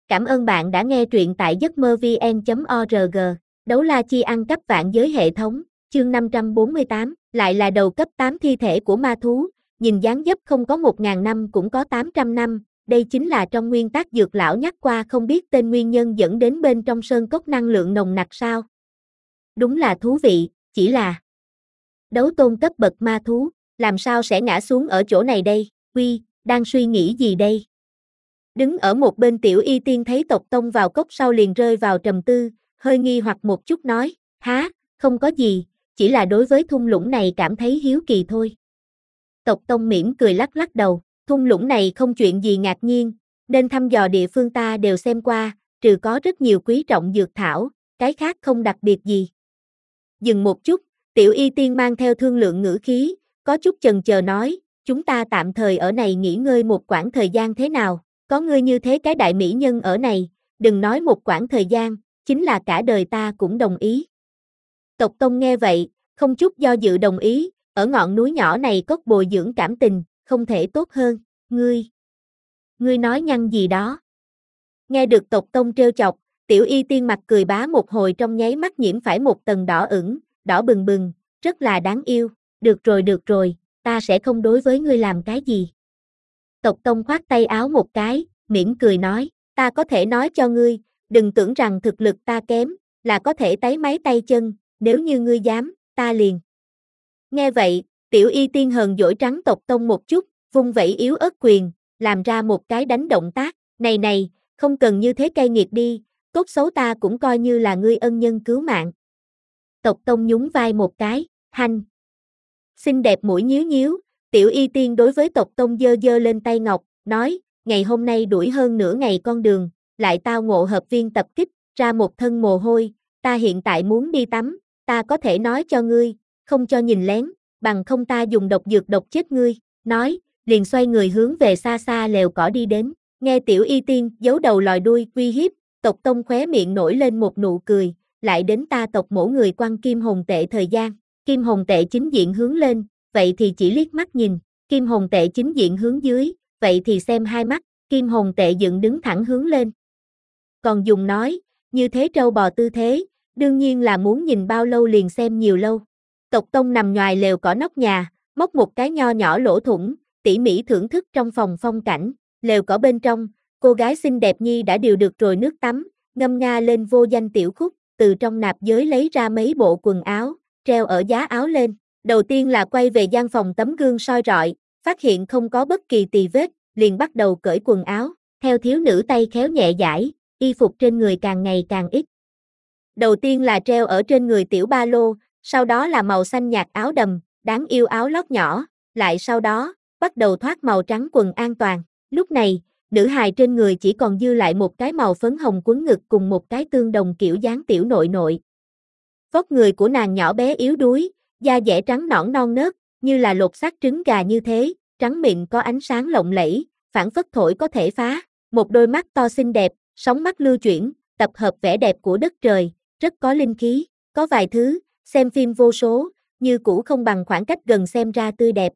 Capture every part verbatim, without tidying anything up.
Cảm ơn bạn đã nghe truyện tại giấc mơ vn chấm org. Đấu la chi ăn cắp vạn giới hệ thống, chương năm trăm bốn mươi tám, lại là đầu cấp tám thi thể của ma thú, nhìn dáng dấp không có một ngàn năm cũng có tám trăm năm, đây chính là trong nguyên tắc dược lão nhắc qua không biết tên nguyên nhân dẫn đến bên trong sơn cốc năng lượng nồng nặc sao. Đúng là thú vị, chỉ là đấu tôn cấp bậc ma thú, làm sao sẽ ngã xuống ở chỗ này đây, Quy, đang suy nghĩ gì đây? Đứng ở một bên Tiểu Y Tiên thấy tộc tông vào cốc sau liền rơi vào trầm tư, hơi nghi hoặc một chút nói, há, không có gì, chỉ là đối với thung lũng này cảm thấy hiếu kỳ thôi. Tộc tông mỉm cười lắc lắc đầu, thung lũng này không chuyện gì ngạc nhiên, nên thăm dò địa phương ta đều xem qua, trừ có rất nhiều quý trọng dược thảo, cái khác không đặc biệt gì. Dừng một chút, Tiểu Y Tiên mang theo thương lượng ngữ khí, có chút chần chờ nói, chúng ta tạm thời ở này nghỉ ngơi một quãng thời gian thế nào? Có ngươi như thế cái đại mỹ nhân ở này, đừng nói một quãng thời gian, chính là cả đời ta cũng đồng ý. Tộc Tông nghe vậy, không chút do dự đồng ý, ở ngọn núi nhỏ này cất bồi dưỡng cảm tình, không thể tốt hơn, ngươi. Ngươi nói nhăng gì đó. Nghe được tộc Tông trêu chọc, Tiểu Y Tiên mặt cười bá một hồi trong nháy mắt nhiễm phải một tầng đỏ ửng, đỏ bừng bừng, rất là đáng yêu, được rồi được rồi, ta sẽ không đối với ngươi làm cái gì. Tộc Tông khoát tay áo một cái, mỉm cười nói, ta có thể nói cho ngươi, đừng tưởng rằng thực lực ta kém, là có thể tấy máy tay chân, nếu như ngươi dám, ta liền. Nghe vậy, Tiểu Y Tiên hờn dỗi trắng tộc Tông một chút, vung vẩy yếu ớt quyền, làm ra một cái đánh động tác, này này, không cần như thế cay nghiệt đi, tốt xấu ta cũng coi như là ngươi ân nhân cứu mạng. Tộc Tông nhún vai một cái, hanh. Xinh đẹp mũi nhíu nhíu, Tiểu Y Tiên đối với tộc Tông giơ giơ lên tay ngọc, nói, ngày hôm nay đuổi hơn nửa ngày con đường, lại tao ngộ hợp viên tập kích, ra một thân mồ hôi, ta hiện tại muốn đi tắm, ta có thể nói cho ngươi, không cho nhìn lén, bằng không ta dùng độc dược độc chết ngươi, nói, liền xoay người hướng về xa xa lều cỏ đi đến, nghe Tiểu Y Tiên giấu đầu lòi đuôi uy hiếp, tộc Tông khóe miệng nổi lên một nụ cười, lại đến ta tộc mổ người quan kim hồn tệ thời gian, kim hồn tệ chính diện hướng lên, vậy thì chỉ liếc mắt nhìn, kim hồn tệ chính diện hướng dưới, vậy thì xem hai mắt, kim hồn tệ dựng đứng thẳng hướng lên. Còn dùng nói, như thế trâu bò tư thế, đương nhiên là muốn nhìn bao lâu liền xem nhiều lâu. Tộc Tông nằm ngoài lều cỏ nóc nhà, móc một cái nho nhỏ lỗ thủng, tỉ mỉ thưởng thức trong phòng phong cảnh, lều cỏ bên trong, cô gái xinh đẹp nhi đã điều được rồi nước tắm, ngâm nga lên vô danh tiểu khúc, từ trong nạp giới lấy ra mấy bộ quần áo, treo ở giá áo lên. Đầu tiên là quay về gian phòng tấm gương soi rọi, phát hiện không có bất kỳ tì vết, liền bắt đầu cởi quần áo, theo thiếu nữ tay khéo nhẹ dãi, y phục trên người càng ngày càng ít. Đầu tiên là treo ở trên người tiểu ba lô, sau đó là màu xanh nhạt áo đầm, đáng yêu áo lót nhỏ, lại sau đó, bắt đầu thoát màu trắng quần an toàn. Lúc này, nữ hài trên người chỉ còn dư lại một cái màu phấn hồng quấn ngực cùng một cái tương đồng kiểu dáng tiểu nội nội. Vóc người của nàng nhỏ bé yếu đuối, da dẻ trắng nõn non nớt, như là lột xác trứng gà như thế, trắng mịn có ánh sáng lộng lẫy, phảng phất thổi có thể phá, một đôi mắt to xinh đẹp, sóng mắt lưu chuyển, tập hợp vẻ đẹp của đất trời, rất có linh khí, có vài thứ, xem phim vô số, như cũ không bằng khoảng cách gần xem ra tươi đẹp.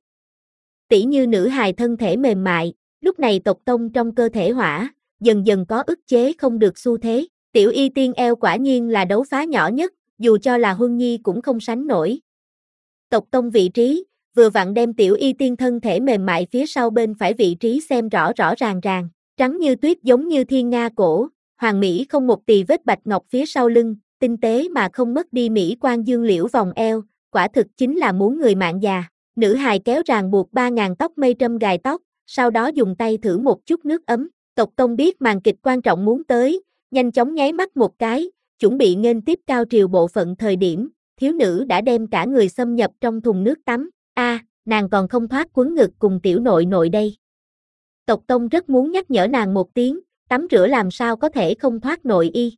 Tỉ như nữ hài thân thể mềm mại, lúc này tộc Tông trong cơ thể hỏa, dần dần có ức chế không được xu thế, Tiểu Y Tiên eo quả nhiên là đấu phá nhỏ nhất, dù cho là Huân Nhi cũng không sánh nổi. Tộc Tông vị trí, vừa vặn đem Tiểu Y Tiên thân thể mềm mại phía sau bên phải vị trí xem rõ rõ ràng ràng, trắng như tuyết giống như thiên nga cổ, hoàng mỹ không một tì vết bạch ngọc phía sau lưng, tinh tế mà không mất đi mỹ quan dương liễu vòng eo, quả thực chính là muốn người mạng già. Nữ hài kéo ràng buộc ba ngàn tóc mây trâm gài tóc, sau đó dùng tay thử một chút nước ấm, tộc Tông biết màn kịch quan trọng muốn tới, nhanh chóng nháy mắt một cái, chuẩn bị nghênh tiếp cao triều bộ phận thời điểm, thiếu nữ đã đem cả người xâm nhập trong thùng nước tắm, a, à, nàng còn không thoát quấn ngực cùng tiểu nội nội đây. Tộc Tông rất muốn nhắc nhở nàng một tiếng, tắm rửa làm sao có thể không thoát nội y.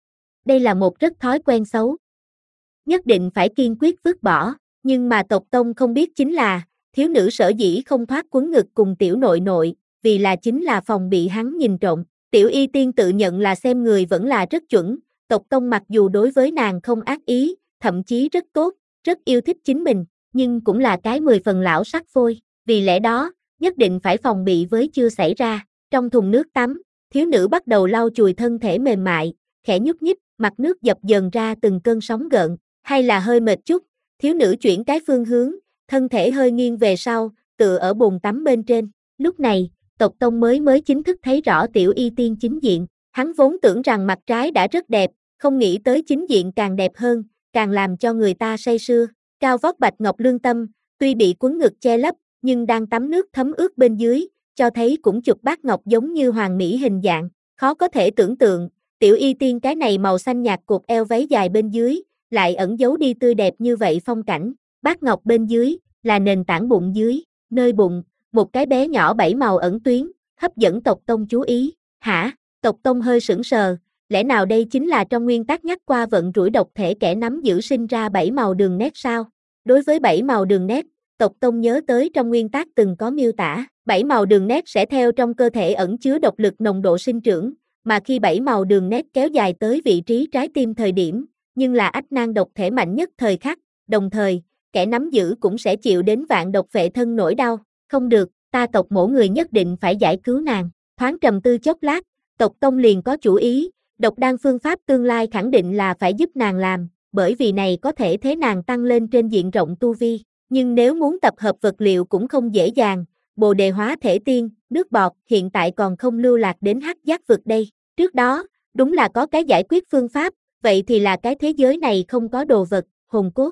Đây là một rất thói quen xấu. Nhất định phải kiên quyết vứt bỏ, nhưng mà tộc Tông không biết chính là, thiếu nữ sở dĩ không thoát quấn ngực cùng tiểu nội nội, vì là chính là phòng bị hắn nhìn trộm. Tiểu Y Tiên tự nhận là xem người vẫn là rất chuẩn, tộc Tông mặc dù đối với nàng không ác ý, thậm chí rất tốt, rất yêu thích chính mình, nhưng cũng là cái mười phần lão sắc phôi, vì lẽ đó, nhất định phải phòng bị với chưa xảy ra. Trong thùng nước tắm, Thiếu nữ bắt đầu lau chùi thân thể mềm mại, khẽ nhúc nhích, mặt nước dập dờn ra từng cơn sóng gợn, hay là hơi mệt chút, thiếu nữ chuyển cái phương hướng, thân thể hơi nghiêng về sau, tựa ở bồn tắm bên trên. Lúc này, Tộc Tông mới mới chính thức thấy rõ Tiểu Y Tiên chính diện, hắn vốn tưởng rằng mặt trái đã rất đẹp, không nghĩ tới chính diện càng đẹp hơn, càng làm cho người ta say sưa. Cao vóc bạch ngọc lương tâm, tuy bị quấn ngực che lấp, nhưng đang tắm nước thấm ướt bên dưới, cho thấy cũng chụp bát ngọc giống như hoàng mỹ hình dạng, khó có thể tưởng tượng, Tiểu Y Tiên cái này màu xanh nhạt cột eo váy dài bên dưới, lại ẩn giấu đi tươi đẹp như vậy phong cảnh. Bát ngọc bên dưới, là nền tảng bụng dưới, nơi bụng, một cái bé nhỏ bảy màu ẩn tuyến, hấp dẫn Tộc Tông chú ý. Hả? Tộc Tông hơi sững sờ, lẽ nào đây chính là trong nguyên tắc nhắc qua vận rủi độc thể kẻ nắm giữ sinh ra bảy màu đường nét sao? Đối với bảy màu đường nét, Tộc Tông nhớ tới trong nguyên tắc từng có miêu tả, bảy màu đường nét sẽ theo trong cơ thể ẩn chứa độc lực nồng độ sinh trưởng, mà khi bảy màu đường nét kéo dài tới vị trí trái tim thời điểm, nhưng là ách nan độc thể mạnh nhất thời khắc, đồng thời, kẻ nắm giữ cũng sẽ chịu đến vạn độc phệ thân nỗi đau. Không được, ta Tộc Mỗ người nhất định phải giải cứu nàng. Thoáng trầm tư chốc lát, Tộc Tông liền có chủ ý, độc đan phương pháp tương lai khẳng định là phải giúp nàng làm, bởi vì này có thể thế nàng tăng lên trên diện rộng tu vi. Nhưng nếu muốn tập hợp vật liệu cũng không dễ dàng, Bồ Đề hóa thể tiên, nước bọt hiện tại còn không lưu lạc đến hắc giác vực đây. Trước đó, đúng là có cái giải quyết phương pháp, vậy thì là cái thế giới này không có đồ vật, hồn cốt.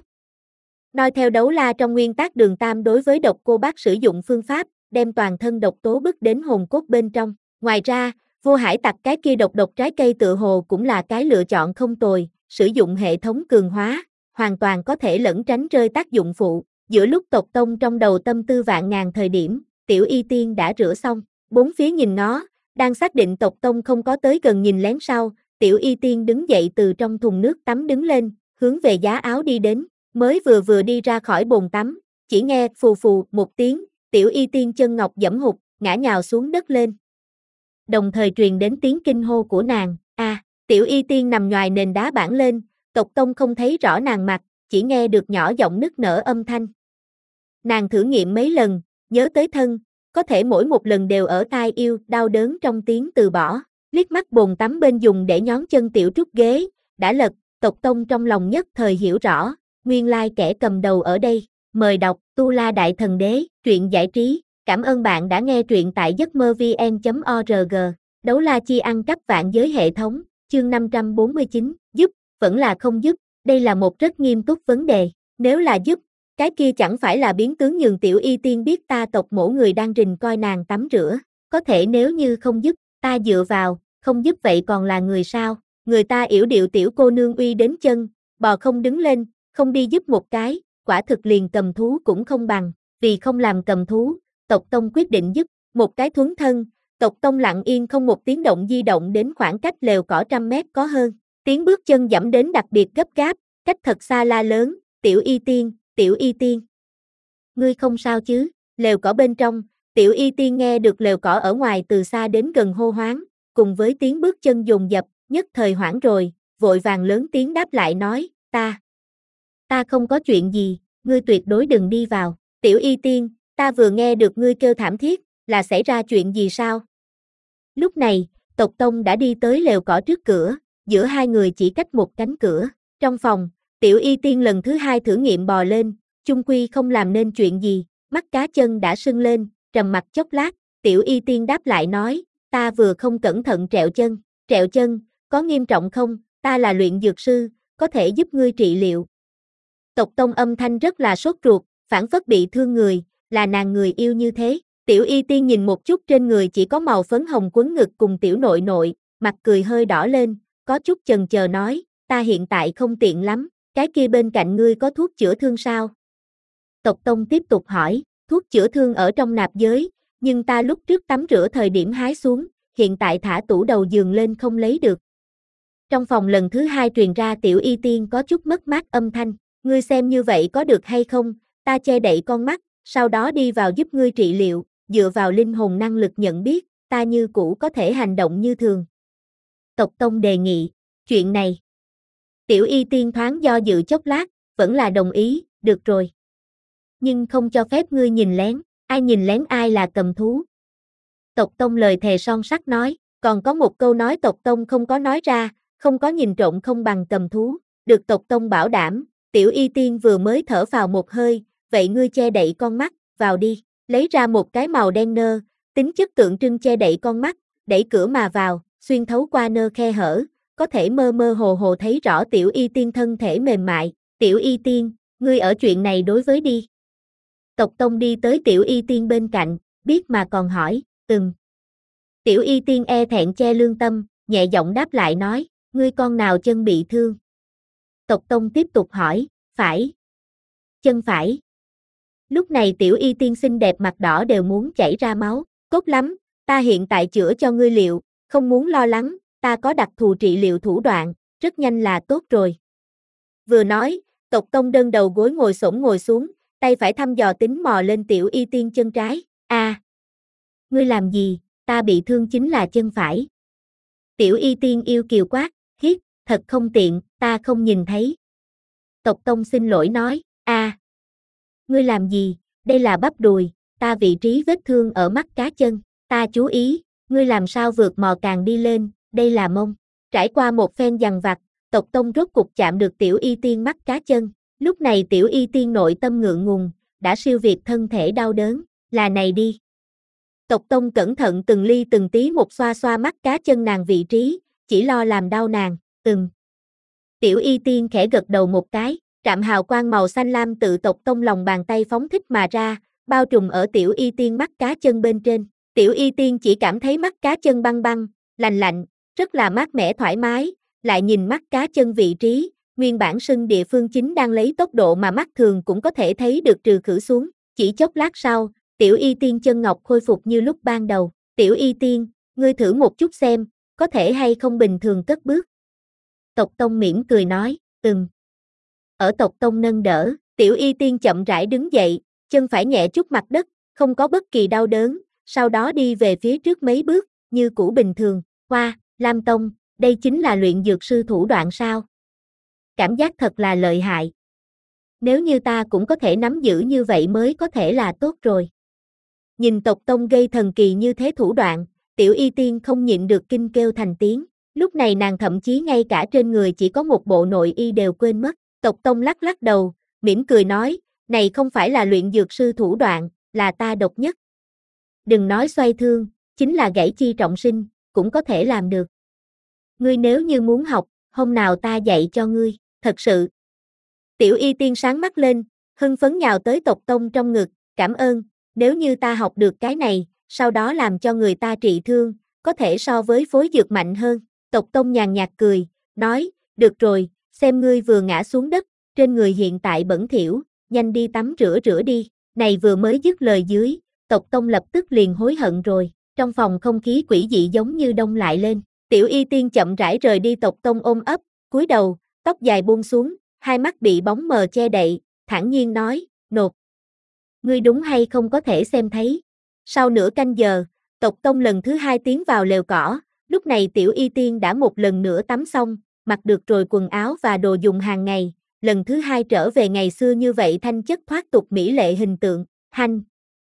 Nói theo Đấu La trong nguyên tắc Đường Tam đối với độc cô bác sử dụng phương pháp, đem toàn thân độc tố bức đến hồn cốt bên trong. Ngoài ra, Vô Hải Tặc cái kia độc độc trái cây tựa hồ cũng là cái lựa chọn không tồi, sử dụng hệ thống cường hóa, hoàn toàn có thể lẩn tránh rơi tác dụng phụ. Giữa lúc Tộc Tông trong đầu tâm tư vạn ngàn thời điểm, Tiểu Y Tiên đã rửa xong, bốn phía nhìn nó, đang xác định Tộc Tông không có tới gần nhìn lén sau, Tiểu Y Tiên đứng dậy từ trong thùng nước tắm đứng lên, hướng về giá áo đi đến, mới vừa vừa đi ra khỏi bồn tắm, chỉ nghe phù phù một tiếng, Tiểu Y Tiên chân ngọc giẫm hụt, ngã nhào xuống đất lên. Đồng thời truyền đến tiếng kinh hô của nàng, a, à, Tiểu Y Tiên nằm nhoài nền đá bản lên, Tộc Tông không thấy rõ nàng mặt, chỉ nghe được nhỏ giọng nức nở âm thanh. Nàng thử nghiệm mấy lần, nhớ tới thân, có thể mỗi một lần đều ở tai yêu, đau đớn trong tiếng từ bỏ, liếc mắt bồn tắm bên dùng để nhón chân tiểu trúc ghế, đã lật, Tộc Tông trong lòng nhất thời hiểu rõ, nguyên lai kẻ cầm đầu ở đây, mời đọc, Tu La Đại Thần Đế, truyện giải trí, cảm ơn bạn đã nghe truyện tại giấc mơ vn chấm org, Đấu La Chi Ăn Cắp Vạn Giới Hệ Thống, chương năm trăm bốn mươi chín, giúp, vẫn là không giúp, đây là một rất nghiêm túc vấn đề, nếu là giúp, cái kia chẳng phải là biến tướng nhường Tiểu Y Tiên biết ta Tộc Mỗ người đang rình coi nàng tắm rửa, có thể nếu như không giúp, ta dựa vào, không giúp vậy còn là người sao, người ta yểu điệu tiểu cô nương uy đến chân, bò không đứng lên, không đi giúp một cái, quả thực liền cầm thú cũng không bằng, vì không làm cầm thú, Tộc Tông quyết định giúp, một cái thuấn thân, Tộc Tông lặng yên không một tiếng động di động đến khoảng cách lều cỏ trăm mét có hơn, tiếng bước chân dẫm đến đặc biệt gấp gáp, cách thật xa la lớn, Tiểu Y Tiên, Tiểu Y Tiên. Ngươi không sao chứ, lều cỏ bên trong, Tiểu Y Tiên nghe được lều cỏ ở ngoài từ xa đến gần hô hoáng, cùng với tiếng bước chân dồn dập, nhất thời hoảng rồi, vội vàng lớn tiếng đáp lại nói, ta, ta không có chuyện gì, ngươi tuyệt đối đừng đi vào, Tiểu Y Tiên, ta vừa nghe được ngươi kêu thảm thiết, là xảy ra chuyện gì sao? Lúc này, Tộc Tông đã đi tới lều cỏ trước cửa, giữa hai người chỉ cách một cánh cửa, trong phòng, Tiểu Y Tiên lần thứ hai thử nghiệm bò lên, chung quy không làm nên chuyện gì, mắt cá chân đã sưng lên, trầm mặc chốc lát, Tiểu Y Tiên đáp lại nói, ta vừa không cẩn thận trẹo chân, trẹo chân, có nghiêm trọng không, ta là luyện dược sư, có thể giúp ngươi trị liệu. Tộc Tông âm thanh rất là sốt ruột, phản phất bị thương người, là nàng người yêu như thế. Tiểu Y Tiên nhìn một chút trên người chỉ có màu phấn hồng quấn ngực cùng tiểu nội nội, mặt cười hơi đỏ lên, có chút chần chờ nói, ta hiện tại không tiện lắm, cái kia bên cạnh ngươi có thuốc chữa thương sao? Tộc Tông tiếp tục hỏi, thuốc chữa thương ở trong nạp giới, nhưng ta lúc trước tắm rửa thời điểm hái xuống, hiện tại thả tủ đầu giường lên không lấy được. Trong phòng lần thứ hai truyền ra Tiểu Y Tiên có chút mất mát âm thanh, ngươi xem như vậy có được hay không, ta che đậy con mắt, sau đó đi vào giúp ngươi trị liệu, dựa vào linh hồn năng lực nhận biết, ta như cũ có thể hành động như thường. Tộc Tông đề nghị, chuyện này. Tiểu Y Tiên thoáng do dự chốc lát, vẫn là đồng ý, được rồi. Nhưng không cho phép ngươi nhìn lén, ai nhìn lén ai là cầm thú. Tộc Tông lời thề son sắt nói, Còn có một câu nói tộc tông không có nói ra, không có nhìn trộm không bằng cầm thú, được tộc tông bảo đảm, Tiểu Y Tiên vừa mới thở vào một hơi, vậy ngươi che đậy con mắt, vào đi, lấy ra một cái màu đen nơ, tính chất tượng trưng che đậy con mắt, đẩy cửa mà vào, xuyên thấu qua nơ khe hở, có thể mơ mơ hồ hồ thấy rõ Tiểu Y Tiên thân thể mềm mại, Tiểu Y Tiên, ngươi ở chuyện này đối với đi. Tộc tông đi tới Tiểu Y Tiên bên cạnh, biết mà còn hỏi, ừm. Tiểu Y Tiên e thẹn che lương tâm, nhẹ giọng đáp lại nói, ngươi con nào chân bị thương? Tộc tông tiếp tục hỏi, phải. Chân phải. Lúc này Tiểu Y Tiên xinh đẹp mặt đỏ đều muốn chảy ra máu, tốt lắm, ta hiện tại chữa cho ngươi liệu, không muốn lo lắng, ta có đặc thù trị liệu thủ đoạn, rất nhanh là tốt rồi. Vừa nói, tộc tông đơn đầu gối ngồi xổm ngồi xuống, tay phải thăm dò tính mò lên Tiểu Y Tiên chân trái, a, à, ngươi làm gì, ta bị thương chính là chân phải. Tiểu Y Tiên yêu kiều quát, hiết, thật không tiện, ta không nhìn thấy. Tộc tông xin lỗi nói, a, à, ngươi làm gì, đây là bắp đùi, ta vị trí vết thương ở mắt cá chân, ta chú ý, ngươi làm sao vượt mò càng đi lên, đây là mông. Trải qua một phen giằng vặt, tộc tông rốt cục chạm được Tiểu Y Tiên mắt cá chân, lúc này Tiểu Y Tiên nội tâm ngượng ngùng, đã siêu việt thân thể đau đớn, là này đi. Tộc tông cẩn thận từng ly từng tí một xoa xoa mắt cá chân nàng vị trí, chỉ lo làm đau nàng, ừm. Tiểu Y Tiên khẽ gật đầu một cái, trạm hào quang màu xanh lam tự tộc tông lòng bàn tay phóng thích mà ra, bao trùm ở Tiểu Y Tiên mắt cá chân bên trên. Tiểu Y Tiên chỉ cảm thấy mắt cá chân băng băng, lạnh lạnh, rất là mát mẻ thoải mái, lại nhìn mắt cá chân vị trí, nguyên bản sưng địa phương chính đang lấy tốc độ mà mắt thường cũng có thể thấy được trừ khử xuống. Chỉ chốc lát sau, Tiểu Y Tiên chân ngọc khôi phục như lúc ban đầu. Tiểu Y Tiên, ngươi thử một chút xem, có thể hay không bình thường cất bước. Tộc tông mỉm cười nói, ừm. Ở tộc tông nâng đỡ, Tiểu Y Tiên chậm rãi đứng dậy, chân phải nhẹ chút mặt đất, không có bất kỳ đau đớn, sau đó đi về phía trước mấy bước, như cũ bình thường. Hoa, Lam Tông, đây chính là luyện dược sư thủ đoạn sao? Cảm giác thật là lợi hại. Nếu như ta cũng có thể nắm giữ như vậy mới có thể là tốt rồi. Nhìn tộc tông gây thần kỳ như thế thủ đoạn, Tiểu Y Tiên không nhịn được kinh kêu thành tiếng. Lúc này nàng thậm chí ngay cả trên người chỉ có một bộ nội y đều quên mất. Tộc tông lắc lắc đầu, mỉm cười nói, này không phải là luyện dược sư thủ đoạn, là ta độc nhất. Đừng nói xoay thương, chính là gãy chi trọng sinh, cũng có thể làm được. Ngươi nếu như muốn học, hôm nào ta dạy cho ngươi, thật sự. Tiểu Y Tiên sáng mắt lên, hưng phấn nhào tới tộc tông trong ngực, cảm ơn, nếu như ta học được cái này, sau đó làm cho người ta trị thương, có thể so với phối dược mạnh hơn. Tộc tông nhàn nhạt cười, nói, được rồi, xem ngươi vừa ngã xuống đất, trên người hiện tại bẩn thỉu, nhanh đi tắm rửa rửa đi. Này vừa mới dứt lời dưới, tộc tông lập tức liền hối hận rồi, trong phòng không khí quỷ dị giống như đông lại lên. Tiểu Y Tiên chậm rãi rời đi tộc tông ôm ấp, cúi đầu, tóc dài buông xuống, hai mắt bị bóng mờ che đậy, thản nhiên nói, nột. Ngươi đúng hay không có thể xem thấy. Sau nửa canh giờ, tộc tông lần thứ hai tiến vào lều cỏ, lúc này Tiểu Y Tiên đã một lần nữa tắm xong, mặc được rồi quần áo và đồ dùng hàng ngày, lần thứ hai trở về ngày xưa như vậy thanh chất thoát tục mỹ lệ hình tượng, hanh.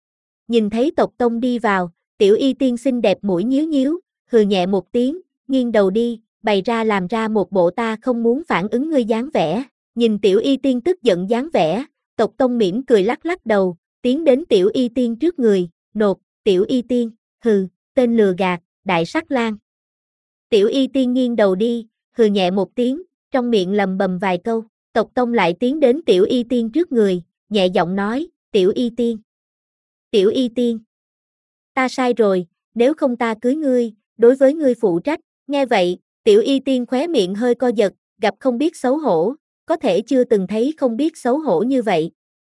Nhìn thấy tộc tông đi vào, Tiểu Y Tiên xinh đẹp mũi nhíu nhíu, hừ nhẹ một tiếng, nghiêng đầu đi, bày ra làm ra một bộ ta không muốn phản ứng ngươi dáng vẻ. Nhìn Tiểu Y Tiên tức giận dáng vẻ, tộc tông mỉm cười lắc lắc đầu, tiến đến Tiểu Y Tiên trước người, nột, Tiểu Y Tiên, hừ, tên lừa gạt, đại sắc lang. Tiểu Y Tiên nghiêng đầu đi, hừ nhẹ một tiếng, trong miệng lầm bầm vài câu, tộc tông lại tiến đến Tiểu Y Tiên trước người, nhẹ giọng nói, Tiểu Y Tiên. Tiểu Y Tiên. Ta sai rồi, nếu không ta cưới ngươi, đối với ngươi phụ trách. Nghe vậy, Tiểu Y Tiên khóe miệng hơi co giật, gặp không biết xấu hổ, có thể chưa từng thấy không biết xấu hổ như vậy.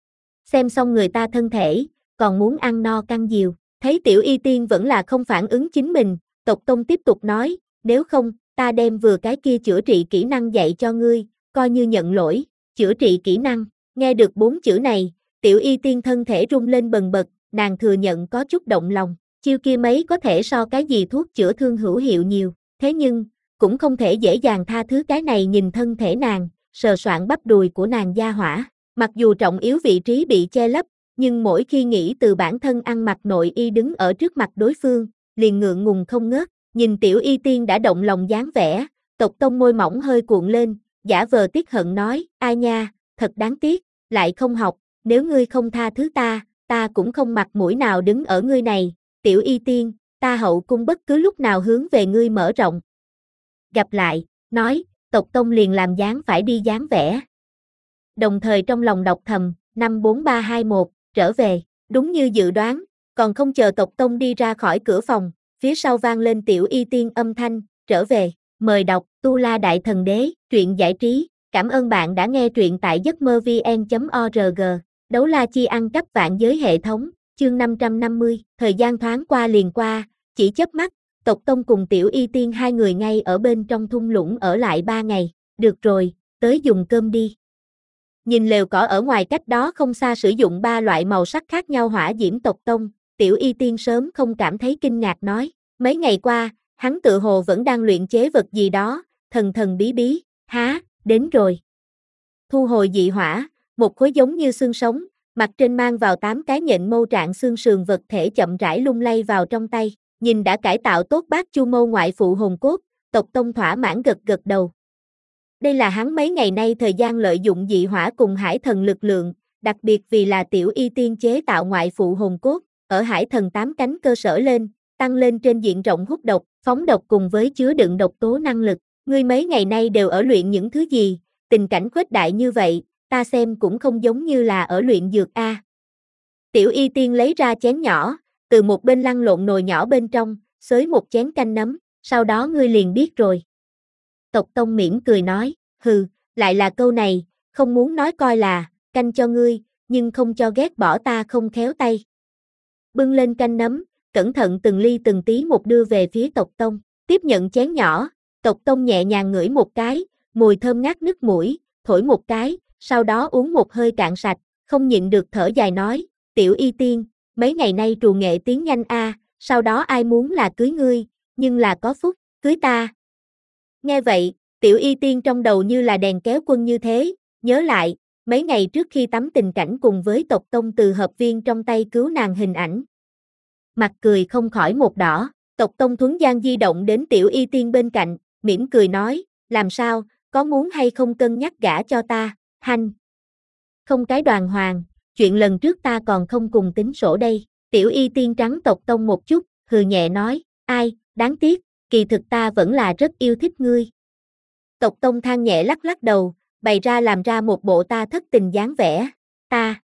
Xem xong người ta thân thể, còn muốn ăn no căng diều, thấy Tiểu Y Tiên vẫn là không phản ứng chính mình, tộc tông tiếp tục nói, nếu không, ta đem vừa cái kia chữa trị kỹ năng dạy cho ngươi, coi như nhận lỗi, chữa trị kỹ năng. Nghe được bốn chữ này, Tiểu Y Tiên thân thể rung lên bần bật, nàng thừa nhận có chút động lòng, chiêu kia mấy có thể so cái gì thuốc chữa thương hữu hiệu nhiều, thế nhưng, cũng không thể dễ dàng tha thứ cái này nhìn thân thể nàng, sờ soạng bắp đùi của nàng gia hỏa, mặc dù trọng yếu vị trí bị che lấp, nhưng mỗi khi nghĩ từ bản thân ăn mặc nội y đứng ở trước mặt đối phương, liền ngượng ngùng không ngớt, Nhìn Tiểu Y Tiên đã động lòng dáng vẻ, Tộc Tông môi mỏng hơi cuộn lên, giả vờ tiếc hận nói, ai nha, thật đáng tiếc, lại không học, nếu ngươi không tha thứ ta, ta cũng không mặt mũi nào đứng ở ngươi này, Tiểu Y Tiên, ta hậu cung bất cứ lúc nào hướng về ngươi mở rộng. Gặp lại, nói, Tộc Tông liền làm dáng phải đi dáng vẻ. Đồng thời trong lòng đọc thầm, năm bốn ba hai một, trở về, đúng như dự đoán, còn không chờ Tộc Tông đi ra khỏi cửa phòng, phía sau vang lên Tiểu Y Tiên âm thanh, trở về, mời đọc, Tu La Đại Thần Đế, truyện giải trí, cảm ơn bạn đã nghe truyện tại giấc mơ vn chấm org, Đấu La Chi Ăn Cắp Vạn Giới Hệ Thống, chương năm trăm năm mươi, thời gian thoáng qua liền qua, chỉ chớp mắt, Tộc Tông cùng Tiểu Y Tiên hai người ngay ở bên trong thung lũng ở lại ba ngày, được rồi, tới dùng cơm đi. Nhìn lều cỏ ở ngoài cách đó không xa sử dụng ba loại màu sắc khác nhau hỏa diễm Tộc Tông, Tiểu Y Tiên sớm không cảm thấy kinh ngạc nói, mấy ngày qua, hắn tự hồ vẫn đang luyện chế vật gì đó, thần thần bí bí, há, đến rồi. Thu hồi dị hỏa, một khối giống như xương sống, mặt trên mang vào tám cái nhện mâu trạng xương sườn vật thể chậm rãi lung lay vào trong tay, nhìn đã cải tạo tốt bát chu mâu ngoại phụ hồn cốt, Tộc Tông thỏa mãn gật gật đầu. Đây là hắn mấy ngày nay thời gian lợi dụng dị hỏa cùng hải thần lực lượng, đặc biệt vì là Tiểu Y Tiên chế tạo ngoại phụ hồn cốt, ở hải thần tám cánh cơ sở lên, tăng lên trên diện rộng hút độc, phóng độc cùng với chứa đựng độc tố năng lực. Ngươi mấy ngày nay đều ở luyện những thứ gì, tình cảnh khuếch đại như vậy, ta xem cũng không giống như là ở luyện dược a. Tiểu Y Tiên lấy ra chén nhỏ, từ một bên lăn lộn nồi nhỏ bên trong, xới một chén canh nấm, sau đó ngươi liền biết rồi. Tộc Tông mỉm cười nói, hừ, lại là câu này, không muốn nói coi là, canh cho ngươi, nhưng không cho ghét bỏ ta không khéo tay. Bưng lên canh nấm, cẩn thận từng ly từng tí một đưa về phía Tộc Tông, tiếp nhận chén nhỏ, Tộc Tông nhẹ nhàng ngửi một cái, mùi thơm ngát nức mũi, thổi một cái, sau đó uống một hơi cạn sạch, không nhịn được thở dài nói, Tiểu Y Tiên, mấy ngày nay trù nghệ tiến nhanh a, sau đó ai muốn là cưới ngươi, nhưng là có phúc, cưới ta. Nghe vậy, Tiểu Y Tiên trong đầu như là đèn kéo quân như thế, nhớ lại, mấy ngày trước khi tắm tình cảnh cùng với Tộc Tông từ hợp viên trong tay cứu nàng hình ảnh. Mặt cười không khỏi một đỏ, Tộc Tông thuấn gian di động đến Tiểu Y Tiên bên cạnh, mỉm cười nói, làm sao, có muốn hay không cân nhắc gả cho ta, hanh. Không cái đoàn hoàng, chuyện lần trước ta còn không cùng tính sổ đây, Tiểu Y Tiên trắng Tộc Tông một chút, hừ nhẹ nói, ai, đáng tiếc, kỳ thực ta vẫn là rất yêu thích ngươi. Tộc Tông than nhẹ lắc lắc đầu, bày ra làm ra một bộ ta thất tình dáng vẻ, ta.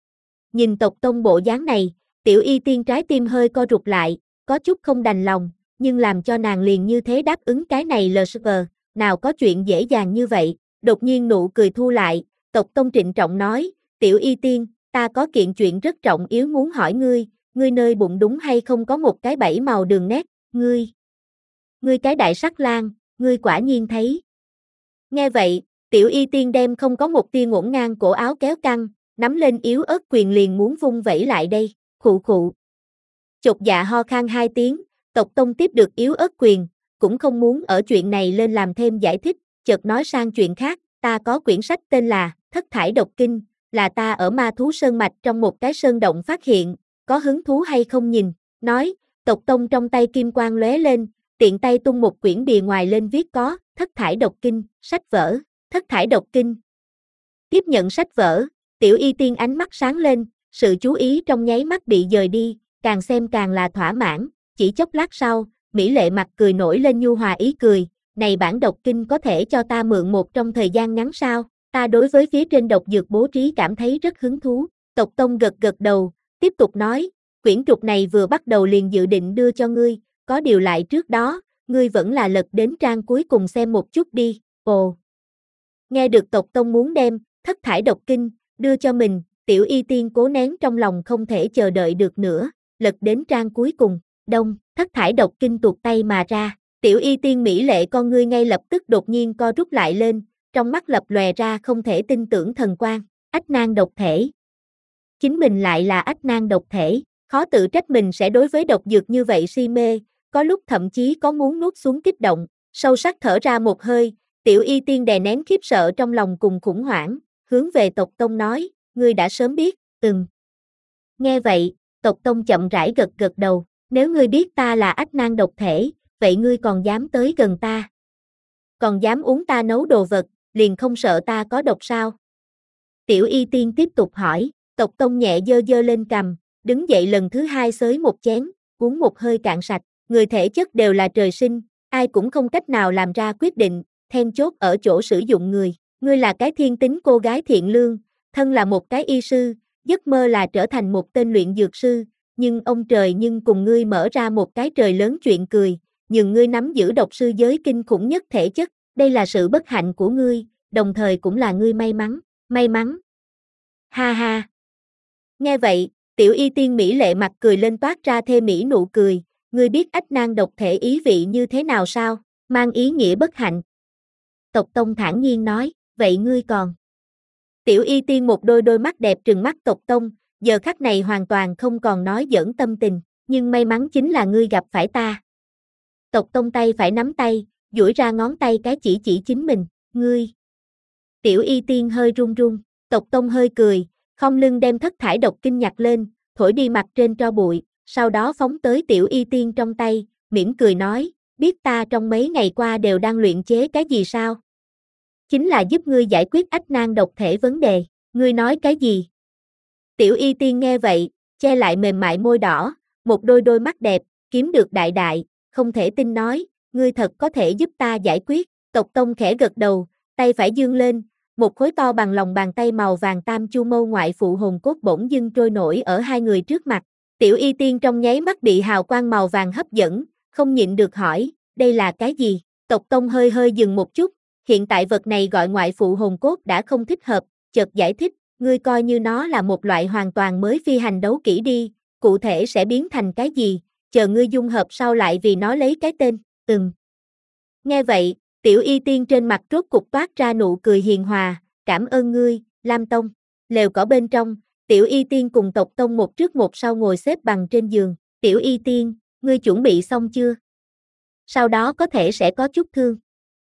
Nhìn Tộc Tông bộ dáng này, Tiểu Y Tiên trái tim hơi co rụt lại, có chút không đành lòng, nhưng làm cho nàng liền như thế đáp ứng cái này lờ sờ, nào có chuyện dễ dàng như vậy, đột nhiên nụ cười thu lại, Tộc Tông trịnh trọng nói, Tiểu Y Tiên, ta có kiện chuyện rất trọng yếu muốn hỏi ngươi, ngươi nơi bụng đúng hay không có một cái bẫy màu đường nét, ngươi. Ngươi cái đại sắc lang, ngươi quả nhiên thấy. Nghe vậy, Tiểu Y Tiên đem không có một tia ngổn ngang cổ áo kéo căng, nắm lên yếu ớt quyền liền muốn vung vẩy lại đây, khụ khụ. Chột dạ ho khan hai tiếng, Tộc Tông tiếp được yếu ớt quyền, cũng không muốn ở chuyện này lên làm thêm giải thích, chợt nói sang chuyện khác, ta có quyển sách tên là Thất Thải Độc Kinh, là ta ở Ma Thú Sơn Mạch trong một cái sơn động phát hiện, có hứng thú hay không nhìn, nói, Tộc Tông trong tay kim quang lóe lên, tiện tay tung một quyển bìa ngoài lên viết có, Thất Thải Độc Kinh, sách vở, Thất Thải Độc Kinh. Tiếp nhận sách vở, Tiểu Y Tiên ánh mắt sáng lên, sự chú ý trong nháy mắt bị dời đi, càng xem càng là thỏa mãn, chỉ chốc lát sau, Mỹ Lệ mặt cười nổi lên nhu hòa ý cười, này bản độc kinh có thể cho ta mượn một trong thời gian ngắn sao, ta đối với phía trên độc dược bố trí cảm thấy rất hứng thú, Tộc Tông gật gật đầu, tiếp tục nói, quyển trục này vừa bắt đầu liền dự định đưa cho ngươi, có điều lại trước đó, ngươi vẫn là lật đến trang cuối cùng xem một chút đi, ồ. Nghe được Tộc Tông muốn đem, Thất Thải Độc Kinh, đưa cho mình, Tiểu Y Tiên cố nén trong lòng không thể chờ đợi được nữa, lật đến trang cuối cùng, đông, Thất Thải Độc Kinh tuột tay mà ra, Tiểu Y Tiên Mỹ Lệ con ngươi ngay lập tức đột nhiên co rút lại lên, trong mắt lập lòe ra không thể tin tưởng thần quang, ách nan độc thể. Chính mình lại là ách nan độc thể, khó tự trách mình sẽ đối với độc dược như vậy si mê, có lúc thậm chí có muốn nuốt xuống kích động, sâu sắc thở ra một hơi, Tiểu Y Tiên đè nén khiếp sợ trong lòng cùng khủng hoảng, hướng về Tộc Tông nói, ngươi đã sớm biết, ừm. Nghe vậy, Tộc Tông chậm rãi gật gật đầu, nếu ngươi biết ta là ách nan độc thể, vậy ngươi còn dám tới gần ta? Còn dám uống ta nấu đồ vật, liền không sợ ta có độc sao? Tiểu Y Tiên tiếp tục hỏi, Tộc Tông nhẹ dơ dơ lên cằm, đứng dậy lần thứ hai xới một chén, uống một hơi cạn sạch, người thể chất đều là trời sinh, ai cũng không cách nào làm ra quyết định, then chốt ở chỗ sử dụng người, ngươi là cái thiên tính cô gái thiện lương, thân là một cái y sư, giấc mơ là trở thành một tên luyện dược sư, nhưng ông trời nhưng cùng ngươi mở ra một cái trời lớn chuyện cười, nhưng ngươi nắm giữ độc sư giới kinh khủng nhất thể chất, đây là sự bất hạnh của ngươi, đồng thời cũng là ngươi may mắn, may mắn. Ha ha. Nghe vậy, Tiểu Y Tiên mỹ lệ mặt cười lên toát ra thê mỹ nụ cười, ngươi biết ách nan độc thể ý vị như thế nào sao, mang ý nghĩa bất hạnh. Tộc Tông thản nhiên nói, vậy ngươi còn. Tiểu Y Tiên một đôi đôi mắt đẹp trừng mắt Tộc Tông, giờ khắc này hoàn toàn không còn nói giỡn tâm tình, nhưng may mắn chính là ngươi gặp phải ta. Tộc Tông tay phải nắm tay, duỗi ra ngón tay cái chỉ chỉ chính mình, ngươi. Tiểu Y Tiên hơi run run, Tộc Tông hơi cười, không lưng đem thất thải độc kinh nhặt lên, thổi đi mặt trên tro bụi, sau đó phóng tới Tiểu Y Tiên trong tay, mỉm cười nói, biết ta trong mấy ngày qua đều đang luyện chế cái gì sao? Chính là giúp ngươi giải quyết ách nan độc thể vấn đề, ngươi nói cái gì? Tiểu Y Tiên nghe vậy, che lại mềm mại môi đỏ, một đôi đôi mắt đẹp, kiếm được đại đại, không thể tin nói, ngươi thật có thể giúp ta giải quyết, Tộc Tông khẽ gật đầu, tay phải dương lên, một khối to bằng lòng bàn tay màu vàng tam chu mâu ngoại phụ hồn cốt bỗng dưng trôi nổi ở hai người trước mặt, Tiểu Y Tiên trong nháy mắt bị hào quang màu vàng hấp dẫn, không nhịn được hỏi, đây là cái gì? Tộc Tông hơi hơi dừng một chút, hiện tại vật này gọi ngoại phụ hồn cốt đã không thích hợp, chợt giải thích, ngươi coi như nó là một loại hoàn toàn mới phi hành đấu kỹ đi, cụ thể sẽ biến thành cái gì, chờ ngươi dung hợp sau lại vì nó lấy cái tên, ừm. Nghe vậy, Tiểu Y Tiên trên mặt rốt cục toát ra nụ cười hiền hòa, cảm ơn ngươi, Lam Tông. Lều cỏ bên trong, Tiểu Y Tiên cùng Tộc Tông một trước một sau ngồi xếp bằng trên giường, Tiểu Y Tiên, ngươi chuẩn bị xong chưa? Sau đó có thể sẽ có chút thương.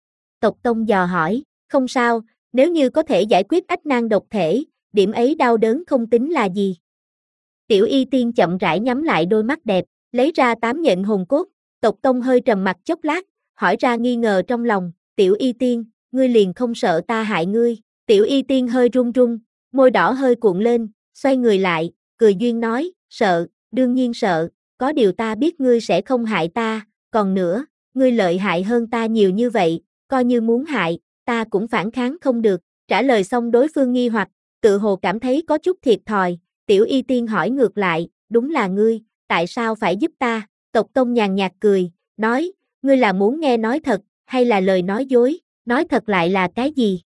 Tộc Tông dò hỏi, không sao, nếu như có thể giải quyết ách nan độc thể, điểm ấy đau đớn không tính là gì. Tiểu Y Tiên chậm rãi nhắm lại đôi mắt đẹp, lấy ra tám nhện hồn cốt, Tộc Tông hơi trầm mặt chốc lát, hỏi ra nghi ngờ trong lòng, Tiểu Y Tiên, ngươi liền không sợ ta hại ngươi, Tiểu Y Tiên hơi run run, môi đỏ hơi cuộn lên, xoay người lại, cười duyên nói, sợ, đương nhiên sợ, có điều ta biết ngươi sẽ không hại ta, còn nữa, ngươi lợi hại hơn ta nhiều như vậy, coi như muốn hại, ta cũng phản kháng không được, trả lời xong đối phương nghi hoặc, tự hồ cảm thấy có chút thiệt thòi, Tiểu Y Tiên hỏi ngược lại, đúng là ngươi, tại sao phải giúp ta, Tộc Tông nhàn nhạt cười, nói, ngươi là muốn nghe nói thật, hay là lời nói dối, nói thật lại là cái gì?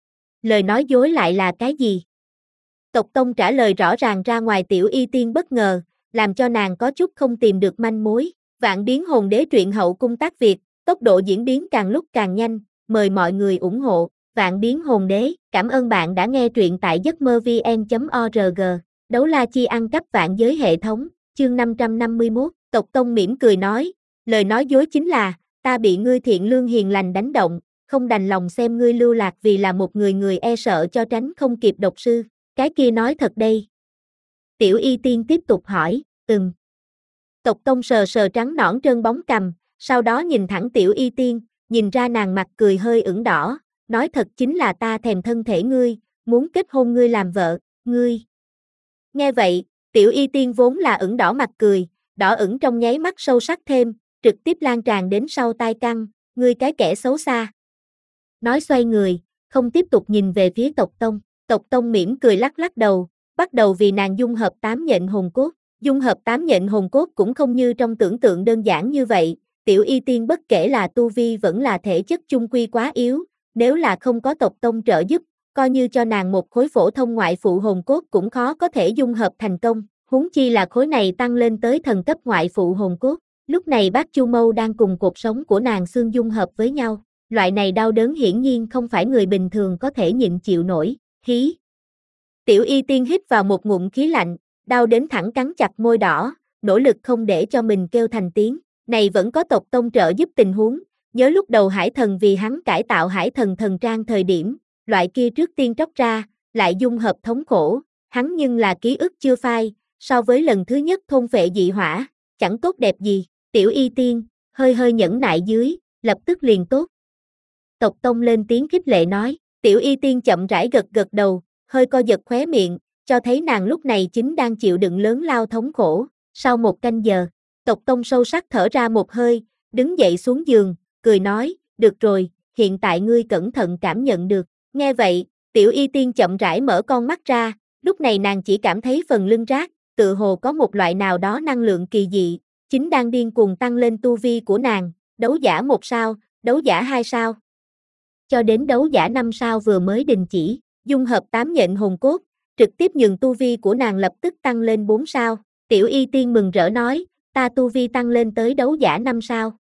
Lời nói dối lại là cái gì? Tộc Tông trả lời rõ ràng ra ngoài Tiểu Y Tiên bất ngờ, làm cho nàng có chút không tìm được manh mối, Vạn Biến Hồn Đế truyện hậu cung tác Việt, tốc độ diễn biến càng lúc càng nhanh, mời mọi người ủng hộ, Vạn Biến Hồn Đế, cảm ơn bạn đã nghe truyện tại giấc mơ vn chấm org, Đấu La Chi ăn cắp vạn giới hệ thống, chương năm trăm năm mươi mốt, Tộc Tông mỉm cười nói, lời nói dối chính là, ta bị ngươi thiện lương hiền lành đánh động, không đành lòng xem ngươi lưu lạc vì là một người người e sợ cho tránh không kịp độc sư, cái kia nói thật đây. Tiểu Y Tiên tiếp tục hỏi, ừm. Tộc Tông sờ sờ trắng nõn trơn bóng cằm, sau đó nhìn thẳng Tiểu Y Tiên, nhìn ra nàng mặt cười hơi ửng đỏ, nói thật chính là ta thèm thân thể ngươi, muốn kết hôn ngươi làm vợ, ngươi. Nghe vậy, Tiểu Y Tiên vốn là ửng đỏ mặt cười, đỏ ửng trong nháy mắt sâu sắc thêm, trực tiếp lan tràn đến sau tai căng, ngươi cái kẻ xấu xa. Nói xoay người, không tiếp tục nhìn về phía Tộc Tông, Tộc Tông mỉm cười lắc lắc đầu, bắt đầu vì nàng dung hợp tám nhện hồn cốt, dung hợp tám nhện hồn cốt cũng không như trong tưởng tượng đơn giản như vậy, Tiểu Y Tiên bất kể là tu vi vẫn là thể chất chung quy quá yếu, nếu là không có Tộc Tông trợ giúp, coi như cho nàng một khối phổ thông ngoại phụ hồn cốt cũng khó có thể dung hợp thành công, huống chi là khối này tăng lên tới thần cấp ngoại phụ hồn cốt. Lúc này bác Chu Mâu đang cùng cột sống của nàng xương dung hợp với nhau, loại này đau đớn hiển nhiên không phải người bình thường có thể nhịn chịu nổi, hí. Tiểu Y Tiên hít vào một ngụm khí lạnh, đau đến thẳng cắn chặt môi đỏ, nỗ lực không để cho mình kêu thành tiếng, này vẫn có Tộc Tông trợ giúp tình huống, nhớ lúc đầu Hải Thần vì hắn cải tạo Hải Thần thần trang thời điểm, loại kia trước tiên tróc ra, lại dung hợp thống khổ, hắn nhưng là ký ức chưa phai, so với lần thứ nhất thôn phệ dị hỏa, chẳng tốt đẹp gì. Tiểu Y Tiên, hơi hơi nhẫn nại dưới, lập tức liền tốt. Tộc Tông lên tiếng khích lệ nói, Tiểu Y Tiên chậm rãi gật gật đầu, hơi co giật khóe miệng, cho thấy nàng lúc này chính đang chịu đựng lớn lao thống khổ. Sau một canh giờ, Tộc Tông sâu sắc thở ra một hơi, đứng dậy xuống giường, cười nói, được rồi, hiện tại ngươi cẩn thận cảm nhận được. Nghe vậy, Tiểu Y Tiên chậm rãi mở con mắt ra, lúc này nàng chỉ cảm thấy phần lưng rát, tự hồ có một loại nào đó năng lượng kỳ dị, chính đang điên cuồng tăng lên tu vi của nàng, đấu giả một sao, đấu giả hai sao. Cho đến đấu giả năm sao vừa mới đình chỉ, dung hợp tám nhện hồn cốt, trực tiếp nhường tu vi của nàng lập tức tăng lên bốn sao. Tiểu Y Tiên mừng rỡ nói, ta tu vi tăng lên tới đấu giả năm sao.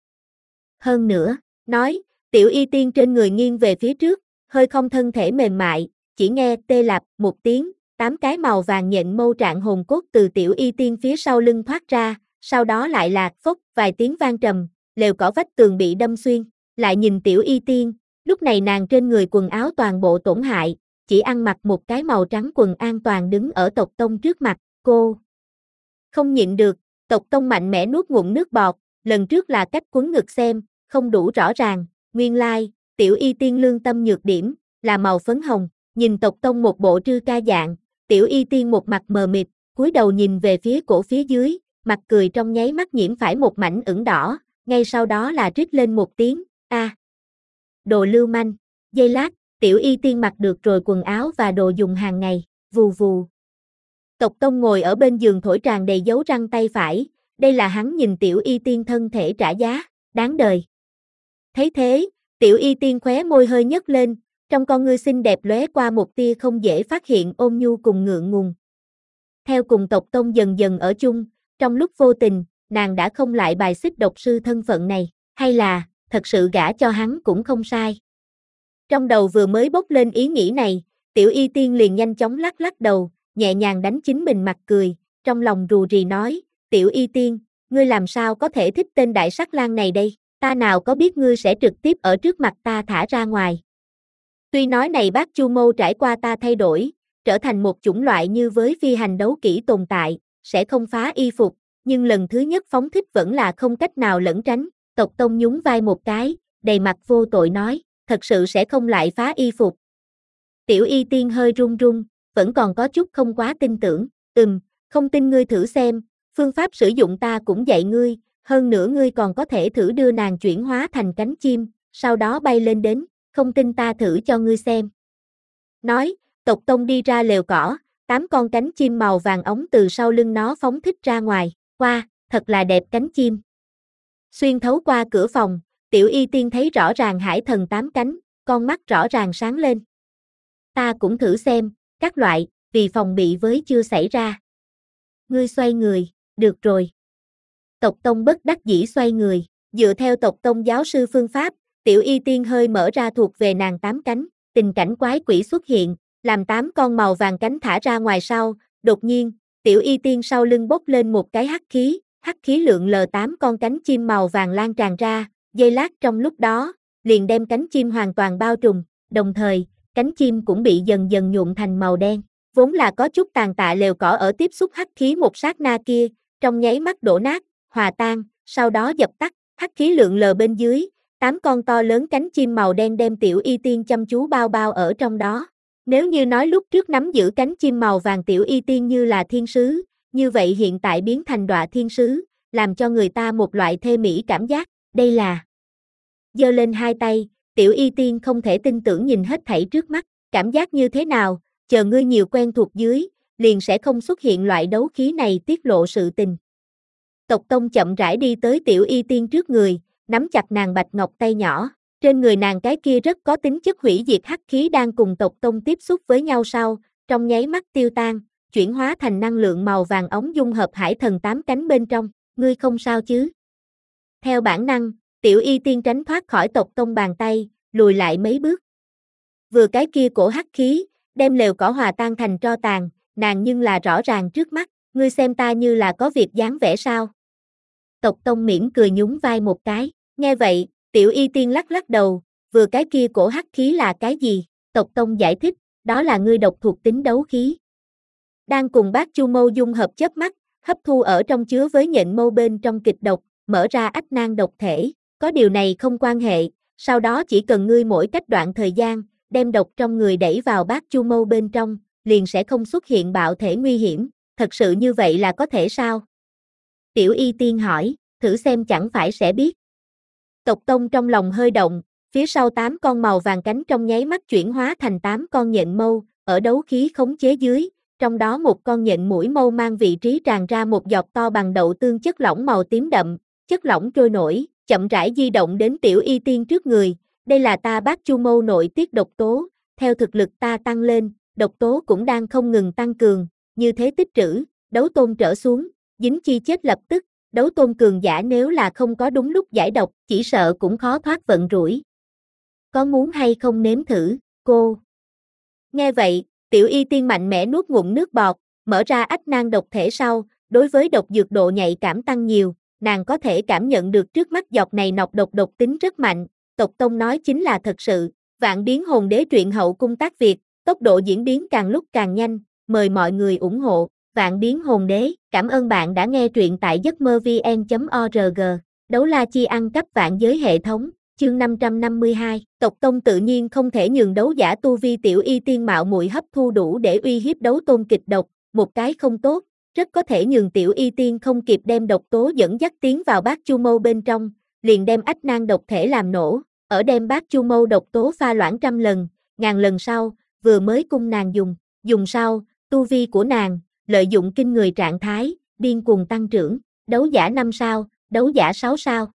Hơn nữa, nói, Tiểu Y Tiên trên người nghiêng về phía trước, hơi không thân thể mềm mại, chỉ nghe tê lạp một tiếng, tám cái màu vàng nhện mâu trạng hồn cốt từ Tiểu Y Tiên phía sau lưng thoát ra, sau đó lại là phốc vài tiếng vang trầm, lều cỏ vách tường bị đâm xuyên. Lại nhìn Tiểu Y Tiên, lúc này nàng trên người quần áo toàn bộ tổn hại, chỉ ăn mặc một cái màu trắng quần an toàn đứng ở Tộc Tông trước mặt, cô. Không nhịn được, Tộc Tông mạnh mẽ nuốt ngụm nước bọt, lần trước là cách quấn ngực xem, không đủ rõ ràng, nguyên lai, like, Tiểu Y Tiên lương tâm nhược điểm, là màu phấn hồng, nhìn Tộc Tông một bộ trư ca dạng, Tiểu Y Tiên một mặt mờ mịt, cúi đầu nhìn về phía cổ phía dưới, mặt cười trong nháy mắt nhiễm phải một mảnh ửng đỏ, ngay sau đó là rít lên một tiếng, a, à, đồ lưu manh. Giây lát, Tiểu Y Tiên mặc được rồi quần áo và đồ dùng hàng ngày, vù vù. Tộc Tông ngồi ở bên giường thổi tràn đầy dấu răng tay phải, đây là hắn nhìn Tiểu Y Tiên thân thể trả giá, đáng đời. Thấy thế, Tiểu Y Tiên khóe môi hơi nhấc lên, trong con ngươi xinh đẹp lóe qua một tia không dễ phát hiện ôn nhu cùng ngượng ngùng. Theo cùng Tộc Tông dần dần ở chung, trong lúc vô tình, nàng đã không lại bài xích độc sư thân phận này, hay là, thật sự gả cho hắn cũng không sai. Trong đầu vừa mới bốc lên ý nghĩ này, Tiểu Y Tiên liền nhanh chóng lắc lắc đầu, nhẹ nhàng đánh chính mình mặt cười, trong lòng rù rì nói, Tiểu Y Tiên, ngươi làm sao có thể thích tên đại sắc lang này đây, ta nào có biết ngươi sẽ trực tiếp ở trước mặt ta thả ra ngoài. Tuy nói này bác Chu Mâu trải qua ta thay đổi, trở thành một chủng loại như với phi hành đấu kỹ tồn tại, sẽ không phá y phục, nhưng lần thứ nhất phóng thích vẫn là không cách nào lẩn tránh. Tộc Tông nhún vai một cái, đầy mặt vô tội nói, thật sự sẽ không lại phá y phục. Tiểu Y Tiên hơi run run, vẫn còn có chút không quá tin tưởng, ừm, không tin ngươi thử xem, phương pháp sử dụng ta cũng dạy ngươi, hơn nữa ngươi còn có thể thử đưa nàng chuyển hóa thành cánh chim, sau đó bay lên đến, không tin ta thử cho ngươi xem. Nói, Tộc Tông đi ra lều cỏ, tám con cánh chim màu vàng ống từ sau lưng nó phóng thích ra ngoài, qua, thật là đẹp cánh chim. Xuyên thấu qua cửa phòng, Tiểu Y Tiên thấy rõ ràng hải thần tám cánh, con mắt rõ ràng sáng lên. Ta cũng thử xem, các loại, vì phòng bị với chưa xảy ra. Ngươi xoay người, được rồi. Tộc Tông bất đắc dĩ xoay người, dựa theo Tộc Tông giáo sư phương pháp, Tiểu Y Tiên hơi mở ra thuộc về nàng tám cánh, tình cảnh quái quỷ xuất hiện, làm tám con màu vàng cánh thả ra ngoài sau, đột nhiên, Tiểu Y Tiên sau lưng bốc lên một cái hắc khí, hắc khí lượng lờ tám con cánh chim màu vàng lan tràn ra, giây lát trong lúc đó, liền đem cánh chim hoàn toàn bao trùm, đồng thời, cánh chim cũng bị dần dần nhuộm thành màu đen, vốn là có chút tàn tạ lều cỏ ở tiếp xúc hắc khí một sát na kia, trong nháy mắt đổ nát, hòa tan, sau đó dập tắt, hắc khí lượng lờ bên dưới, tám con to lớn cánh chim màu đen đem Tiểu Y Tiên chăm chú bao bao ở trong đó. Nếu như nói lúc trước nắm giữ cánh chim màu vàng Tiểu Y Tiên như là thiên sứ, như vậy hiện tại biến thành đọa thiên sứ, làm cho người ta một loại thê mỹ cảm giác, đây là. Giơ lên hai tay, Tiểu Y Tiên không thể tin tưởng nhìn hết thảy trước mắt, cảm giác như thế nào, chờ ngươi nhiều quen thuộc dưới, liền sẽ không xuất hiện loại đấu khí này tiết lộ sự tình. Tộc Tông chậm rãi đi tới Tiểu Y Tiên trước người, nắm chặt nàng bạch ngọc tay nhỏ, trên người nàng cái kia rất có tính chất hủy diệt hắc khí đang cùng Tộc Tông tiếp xúc với nhau sau, trong nháy mắt tiêu tan, chuyển hóa thành năng lượng màu vàng ống dung hợp hải thần tám cánh bên trong, ngươi không sao chứ? Theo bản năng, Tiểu Y Tiên tránh thoát khỏi Tộc Tông bàn tay, lùi lại mấy bước. Vừa cái kia cổ hắc khí, đem lều cỏ hòa tan thành tro tàn, nàng nhưng là rõ ràng trước mắt, ngươi xem ta như là có việc dáng vẻ sao? Tộc Tông mỉm cười nhún vai một cái, nghe vậy, Tiểu Y Tiên lắc lắc đầu, vừa cái kia cổ hắc khí là cái gì? Tộc Tông giải thích, đó là ngươi độc thuộc tính đấu khí. Đang cùng bác Chu Mâu dung hợp chớp mắt, hấp thu ở trong chứa với nhện mâu bên trong kịch độc, mở ra ách nang độc thể, có điều này không quan hệ, sau đó chỉ cần ngươi mỗi cách đoạn thời gian, đem độc trong người đẩy vào bát chu mâu bên trong, liền sẽ không xuất hiện bạo thể nguy hiểm, thật sự như vậy là có thể sao? Tiểu Y Tiên hỏi, thử xem chẳng phải sẽ biết. Tộc Tông trong lòng hơi động, phía sau tám con màu vàng cánh trong nháy mắt chuyển hóa thành tám con nhện mâu, ở đấu khí khống chế dưới, trong đó một con nhện mũi mâu mang vị trí tràn ra một giọt to bằng đậu tương chất lỏng màu tím đậm, chất lỏng trôi nổi, chậm rãi di động đến Tiểu Y Tiên trước người, đây là ta bát chu mâu nội tiết độc tố, theo thực lực ta tăng lên, độc tố cũng đang không ngừng tăng cường, như thế tích trữ, đấu tôn trở xuống, dính chi chết lập tức, đấu tôn cường giả nếu là không có đúng lúc giải độc, chỉ sợ cũng khó thoát vận rủi. Có muốn hay không nếm thử, cô? Nghe vậy, Tiểu Y Tiên mạnh mẽ nuốt ngụm nước bọt, mở ra ách nang độc thể sau, đối với độc dược độ nhạy cảm tăng nhiều, nàng có thể cảm nhận được trước mắt giọt này nọc độc độc tính rất mạnh, Tộc Tông nói chính là thật sự, Vạn Biến Hồn Đế truyện hậu cung tác Việt, tốc độ diễn biến càng lúc càng nhanh, mời mọi người ủng hộ, Vạn Biến Hồn Đế, cảm ơn bạn đã nghe truyện tại giấc mơ vn chấm org, đấu la chi ăn cắp vạn giới hệ thống, chương năm trăm năm mươi hai, Tộc Tông tự nhiên không thể nhường đấu giả tu vi Tiểu Y Tiên mạo muội hấp thu đủ để uy hiếp đấu tôn kịch độc, một cái không tốt, rất có thể nhường Tiểu Y Tiên không kịp đem độc tố dẫn dắt tiến vào bát chu mâu bên trong, liền đem ách nang độc thể làm nổ, ở đem bát chu mâu độc tố pha loãng trăm lần, ngàn lần sau, vừa mới cung nàng dùng, dùng sau, tu vi của nàng, lợi dụng kinh người trạng thái, điên cuồng tăng trưởng, đấu giả năm sao, đấu giả sáu sao,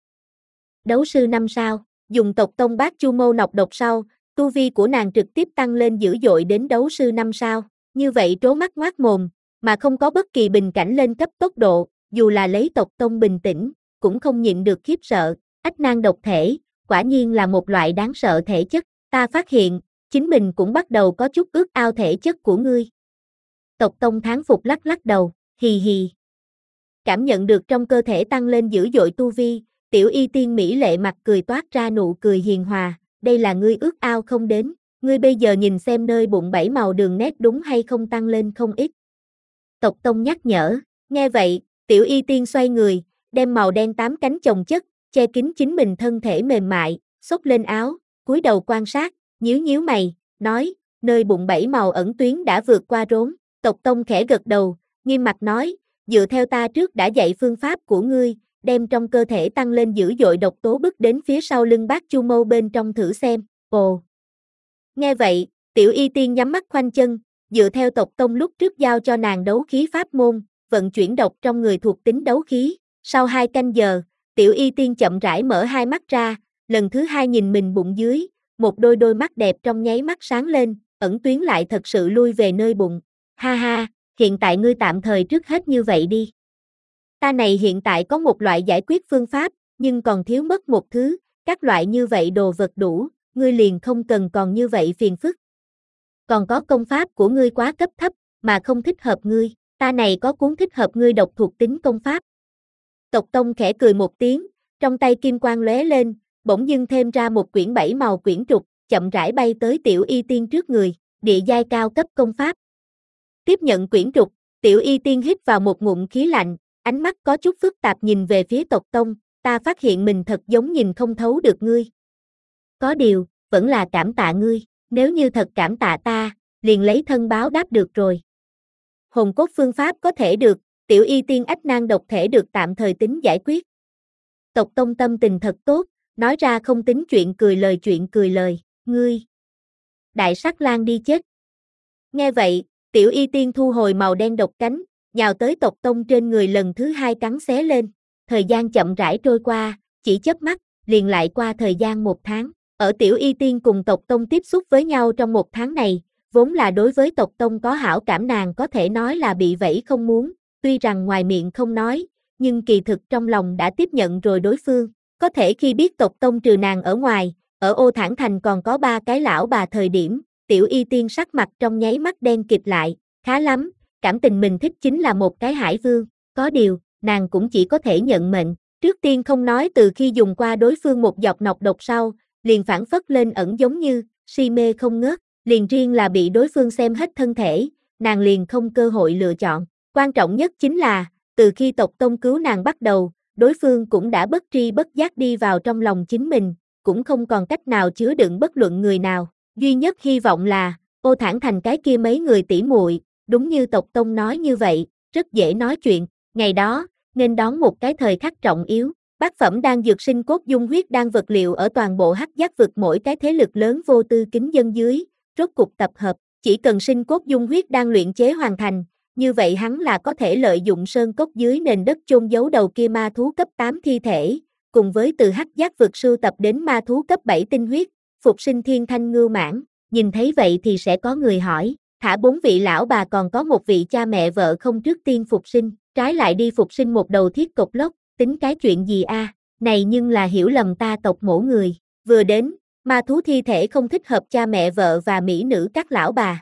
đấu sư năm sao, dùng Tộc Tông bát chu mâu nọc độc sau, tu vi của nàng trực tiếp tăng lên dữ dội đến đấu sư năm sao, như vậy trố mắt ngoác mồm, mà không có bất kỳ bình cảnh lên cấp tốc độ, dù là lấy Tộc Tông bình tĩnh, cũng không nhịn được khiếp sợ, ách nang độc thể, quả nhiên là một loại đáng sợ thể chất, ta phát hiện, chính mình cũng bắt đầu có chút ước ao thể chất của ngươi. Tộc Tông thán phục lắc lắc đầu, hì hì. Cảm nhận được trong cơ thể tăng lên dữ dội tu vi, Tiểu Y Tiên mỹ lệ mặt cười toát ra nụ cười hiền hòa, đây là ngươi ước ao không đến, ngươi bây giờ nhìn xem nơi bụng bảy màu đường nét đúng hay không tăng lên không ít. Tộc Tông nhắc nhở, nghe vậy, Tiểu Y Tiên xoay người, đem màu đen tám cánh chồng chất, che kín chính mình thân thể mềm mại, xốc lên áo, cúi đầu quan sát, nhíu nhíu mày, nói, nơi bụng bảy màu ẩn tuyến đã vượt qua rốn, Tộc Tông khẽ gật đầu, nghiêm mặt nói, dựa theo ta trước đã dạy phương pháp của ngươi, đem trong cơ thể tăng lên dữ dội độc tố bước đến phía sau lưng bát chu mâu bên trong thử xem, ồ. Nghe vậy, Tiểu Y Tiên nhắm mắt khoanh chân, dựa theo Tộc Tông lúc trước giao cho nàng đấu khí pháp môn, vận chuyển độc trong người thuộc tính đấu khí, sau hai canh giờ, Tiểu Y Tiên chậm rãi mở hai mắt ra, lần thứ hai nhìn mình bụng dưới, một đôi đôi mắt đẹp trong nháy mắt sáng lên, ẩn tuyến lại thật sự lui về nơi bụng. Ha ha, hiện tại ngươi tạm thời trước hết như vậy đi. Ta này hiện tại có một loại giải quyết phương pháp, nhưng còn thiếu mất một thứ, các loại như vậy đồ vật đủ, ngươi liền không cần còn như vậy phiền phức. Còn có công pháp của ngươi quá cấp thấp, mà không thích hợp ngươi, ta này có cuốn thích hợp ngươi độc thuộc tính công pháp. Tộc Tông khẽ cười một tiếng, trong tay kim quang lóe lên, bỗng dưng thêm ra một quyển bảy màu quyển trục, chậm rãi bay tới Tiểu Y Tiên trước người, địa giai cao cấp công pháp. Tiếp nhận quyển trục, Tiểu Y Tiên hít vào một ngụm khí lạnh, ánh mắt có chút phức tạp nhìn về phía Tộc Tông, ta phát hiện mình thật giống nhìn không thấu được ngươi. Có điều, vẫn là cảm tạ ngươi, nếu như thật cảm tạ ta, liền lấy thân báo đáp được rồi. Hồn cốt phương pháp có thể được, Tiểu Y Tiên ách nang độc thể được tạm thời tính giải quyết. Tộc Tông tâm tình thật tốt, nói ra không tính chuyện cười lời chuyện cười lời, ngươi. Đại sắc lang đi chết. Nghe vậy, Tiểu Y Tiên thu hồi màu đen độc cánh, nhào tới Tộc Tông trên người lần thứ hai cắn xé lên. Thời gian chậm rãi trôi qua, chỉ chớp mắt, liền lại qua thời gian một tháng. Ở Tiểu Y Tiên cùng Tộc Tông tiếp xúc với nhau trong một tháng này, vốn là đối với Tộc Tông có hảo cảm nàng có thể nói là bị vẫy không muốn, tuy rằng ngoài miệng không nói, nhưng kỳ thực trong lòng đã tiếp nhận rồi đối phương. Có thể khi biết Tộc Tông trừ nàng ở ngoài, ở Ô Thản Thành còn có ba cái lão bà thời điểm, Tiểu Y Tiên sắc mặt trong nháy mắt đen kịt lại, khá lắm, cảm tình mình thích chính là một cái hải vương, có điều, nàng cũng chỉ có thể nhận mệnh. Trước tiên không nói từ khi dùng qua đối phương một giọt nọc độc sau, liền phản phất lên ẩn giống như, si mê không ngớt, liền riêng là bị đối phương xem hết thân thể, nàng liền không cơ hội lựa chọn. Quan trọng nhất chính là, từ khi Tộc Tông cứu nàng bắt đầu, đối phương cũng đã bất tri bất giác đi vào trong lòng chính mình, cũng không còn cách nào chứa đựng bất luận người nào. Duy nhất hy vọng là, Ô Thản Thành cái kia mấy người tỷ muội, đúng như tộc tông nói như vậy, rất dễ nói chuyện. Ngày đó, nên đón một cái thời khắc trọng yếu. Bát phẩm đan dược sinh cốt dung huyết đan vật liệu ở toàn bộ Hắc Giác vực mỗi cái thế lực lớn vô tư kính dân dưới, rốt cục tập hợp, chỉ cần sinh cốt dung huyết đan luyện chế hoàn thành, như vậy hắn là có thể lợi dụng sơn cốc dưới nền đất chôn giấu đầu kia ma thú cấp tám thi thể, cùng với từ Hắc Giác vực sưu tập đến ma thú cấp bảy tinh huyết, phục sinh thiên thanh ngưu mãng. Nhìn thấy vậy thì sẽ có người hỏi, thả bốn vị lão bà còn có một vị cha mẹ vợ không trước tiên phục sinh, trái lại đi phục sinh một đầu thiết cộc lốc, tính cái chuyện gì a? À? Này nhưng là hiểu lầm ta tộc mổ người, vừa đến, ma thú thi thể không thích hợp cha mẹ vợ và mỹ nữ các lão bà.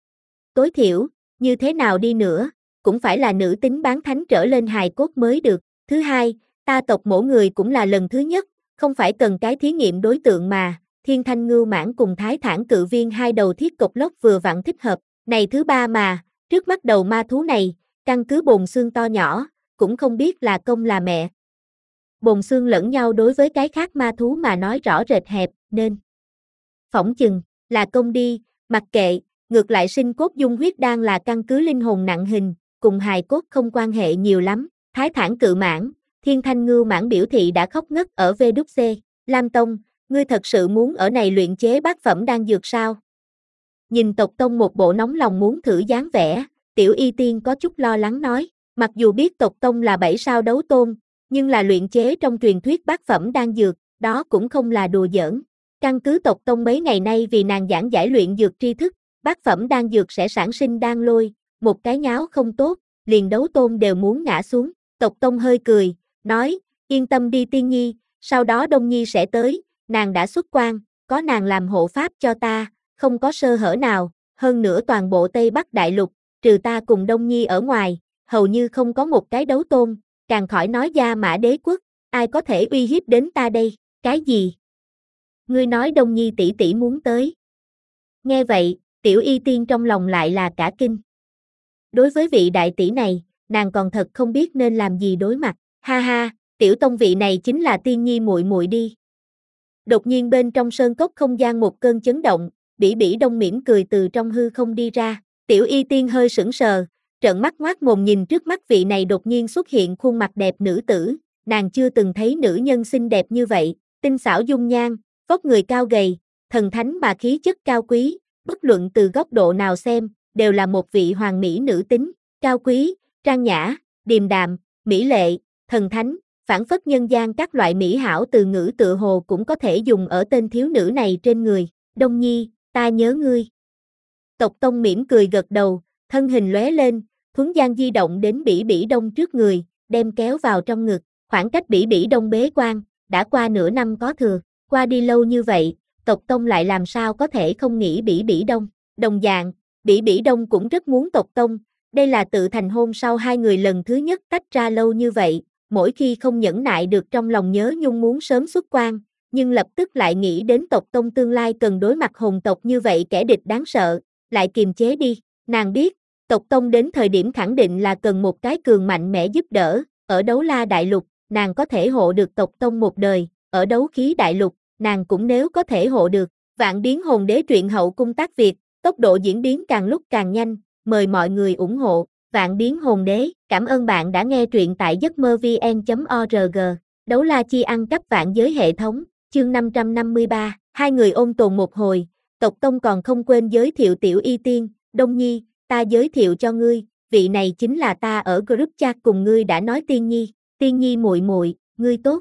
Tối thiểu, như thế nào đi nữa, cũng phải là nữ tính bán thánh trở lên hài cốt mới được. Thứ hai, ta tộc mổ người cũng là lần thứ nhất, không phải cần cái thí nghiệm đối tượng mà, thiên thanh ngưu mãng cùng thái thản cự viên hai đầu thiết cộc lốc vừa vặn thích hợp. Này thứ ba mà, trước mắt đầu ma thú này, căn cứ bồn xương to nhỏ, cũng không biết là công là mẹ. Bồn xương lẫn nhau đối với cái khác ma thú mà nói rõ rệt hẹp, nên phỏng chừng, là công đi, mặc kệ, ngược lại sinh cốt dung huyết đan là căn cứ linh hồn nặng hình, cùng hài cốt không quan hệ nhiều lắm. Thái thản cự mãng, thiên thanh ngưu mãng biểu thị đã khóc ngất ở vê đúc xê. Lam Tông, ngươi thật sự muốn ở này luyện chế bát phẩm đan dược sao? Nhìn tộc tông một bộ nóng lòng muốn thử dáng vẻ, tiểu y tiên có chút lo lắng nói, mặc dù biết tộc tông là bảy sao đấu tôn, nhưng là luyện chế trong truyền thuyết bát phẩm đan dược, đó cũng không là đùa giỡn. Căn cứ tộc tông mấy ngày nay vì nàng giảng giải luyện dược tri thức, bát phẩm đan dược sẽ sản sinh đan lôi, một cái nháo không tốt, liền đấu tôn đều muốn ngã xuống. Tộc tông hơi cười, nói, yên tâm đi tiên nhi, sau đó đông nhi sẽ tới, nàng đã xuất quan, có nàng làm hộ pháp cho ta, không có sơ hở nào, hơn nữa toàn bộ Tây Bắc Đại Lục, trừ ta cùng Đông Nhi ở ngoài, hầu như không có một cái đấu tôn, càng khỏi nói Gia Mã Đế quốc, ai có thể uy hiếp đến ta đây, cái gì? Ngươi nói Đông Nhi tỷ tỷ muốn tới. Nghe vậy, tiểu y tiên trong lòng lại là cả kinh. Đối với vị đại tỷ này, nàng còn thật không biết nên làm gì đối mặt, ha ha, tiểu tông vị này chính là tiên nhi muội muội đi. Đột nhiên bên trong sơn cốc không gian một cơn chấn động, Bỉ Bỉ Đông mỉm cười từ trong hư không đi ra, tiểu y tiên hơi sững sờ, trợn mắt ngoác mồm nhìn trước mắt vị này đột nhiên xuất hiện khuôn mặt đẹp nữ tử, nàng chưa từng thấy nữ nhân xinh đẹp như vậy, tinh xảo dung nhan, vóc người cao gầy, thần thánh mà khí chất cao quý, bất luận từ góc độ nào xem, đều là một vị hoàng mỹ nữ tính, cao quý, trang nhã, điềm đạm, mỹ lệ, thần thánh, phảng phất nhân gian các loại mỹ hảo từ ngữ tựa hồ cũng có thể dùng ở tên thiếu nữ này trên người. Đông Nhi, ta nhớ ngươi. Tộc Tông mỉm cười gật đầu, thân hình lóe lên, thuấn gian di động đến Bỉ Bỉ Đông trước người, đem kéo vào trong ngực, khoảng cách Bỉ Bỉ Đông bế quan, đã qua nửa năm có thừa, qua đi lâu như vậy, tộc Tông lại làm sao có thể không nghĩ Bỉ Bỉ Đông. Đồng dạng, Bỉ Bỉ Đông cũng rất muốn tộc Tông, đây là tự thành hôn sau hai người lần thứ nhất tách ra lâu như vậy, mỗi khi không nhẫn nại được trong lòng nhớ nhung muốn sớm xuất quan, nhưng lập tức lại nghĩ đến tộc Tông tương lai cần đối mặt hồn tộc như vậy kẻ địch đáng sợ, lại kiềm chế đi, nàng biết, tộc Tông đến thời điểm khẳng định là cần một cái cường mạnh mẽ giúp đỡ, ở Đấu La Đại Lục, nàng có thể hộ được tộc Tông một đời, ở Đấu Khí Đại Lục, nàng cũng nếu có thể hộ được. Vạn Biến Hồn Đế truyện hậu cung tác Việt, tốc độ diễn biến càng lúc càng nhanh, mời mọi người ủng hộ. Vạn Biến Hồn Đế, cảm ơn bạn đã nghe truyện tại giấc mơ vn chấm org. Đấu La Chi ăn cắp vạn giới hệ thống, chương năm trăm năm mươi ba, hai người ôn tồn một hồi, tộc Tông còn không quên giới thiệu tiểu y tiên, Đông Nhi, ta giới thiệu cho ngươi, vị này chính là ta ở group chat cùng ngươi đã nói Tiên Nhi, Tiên Nhi muội muội, ngươi tốt.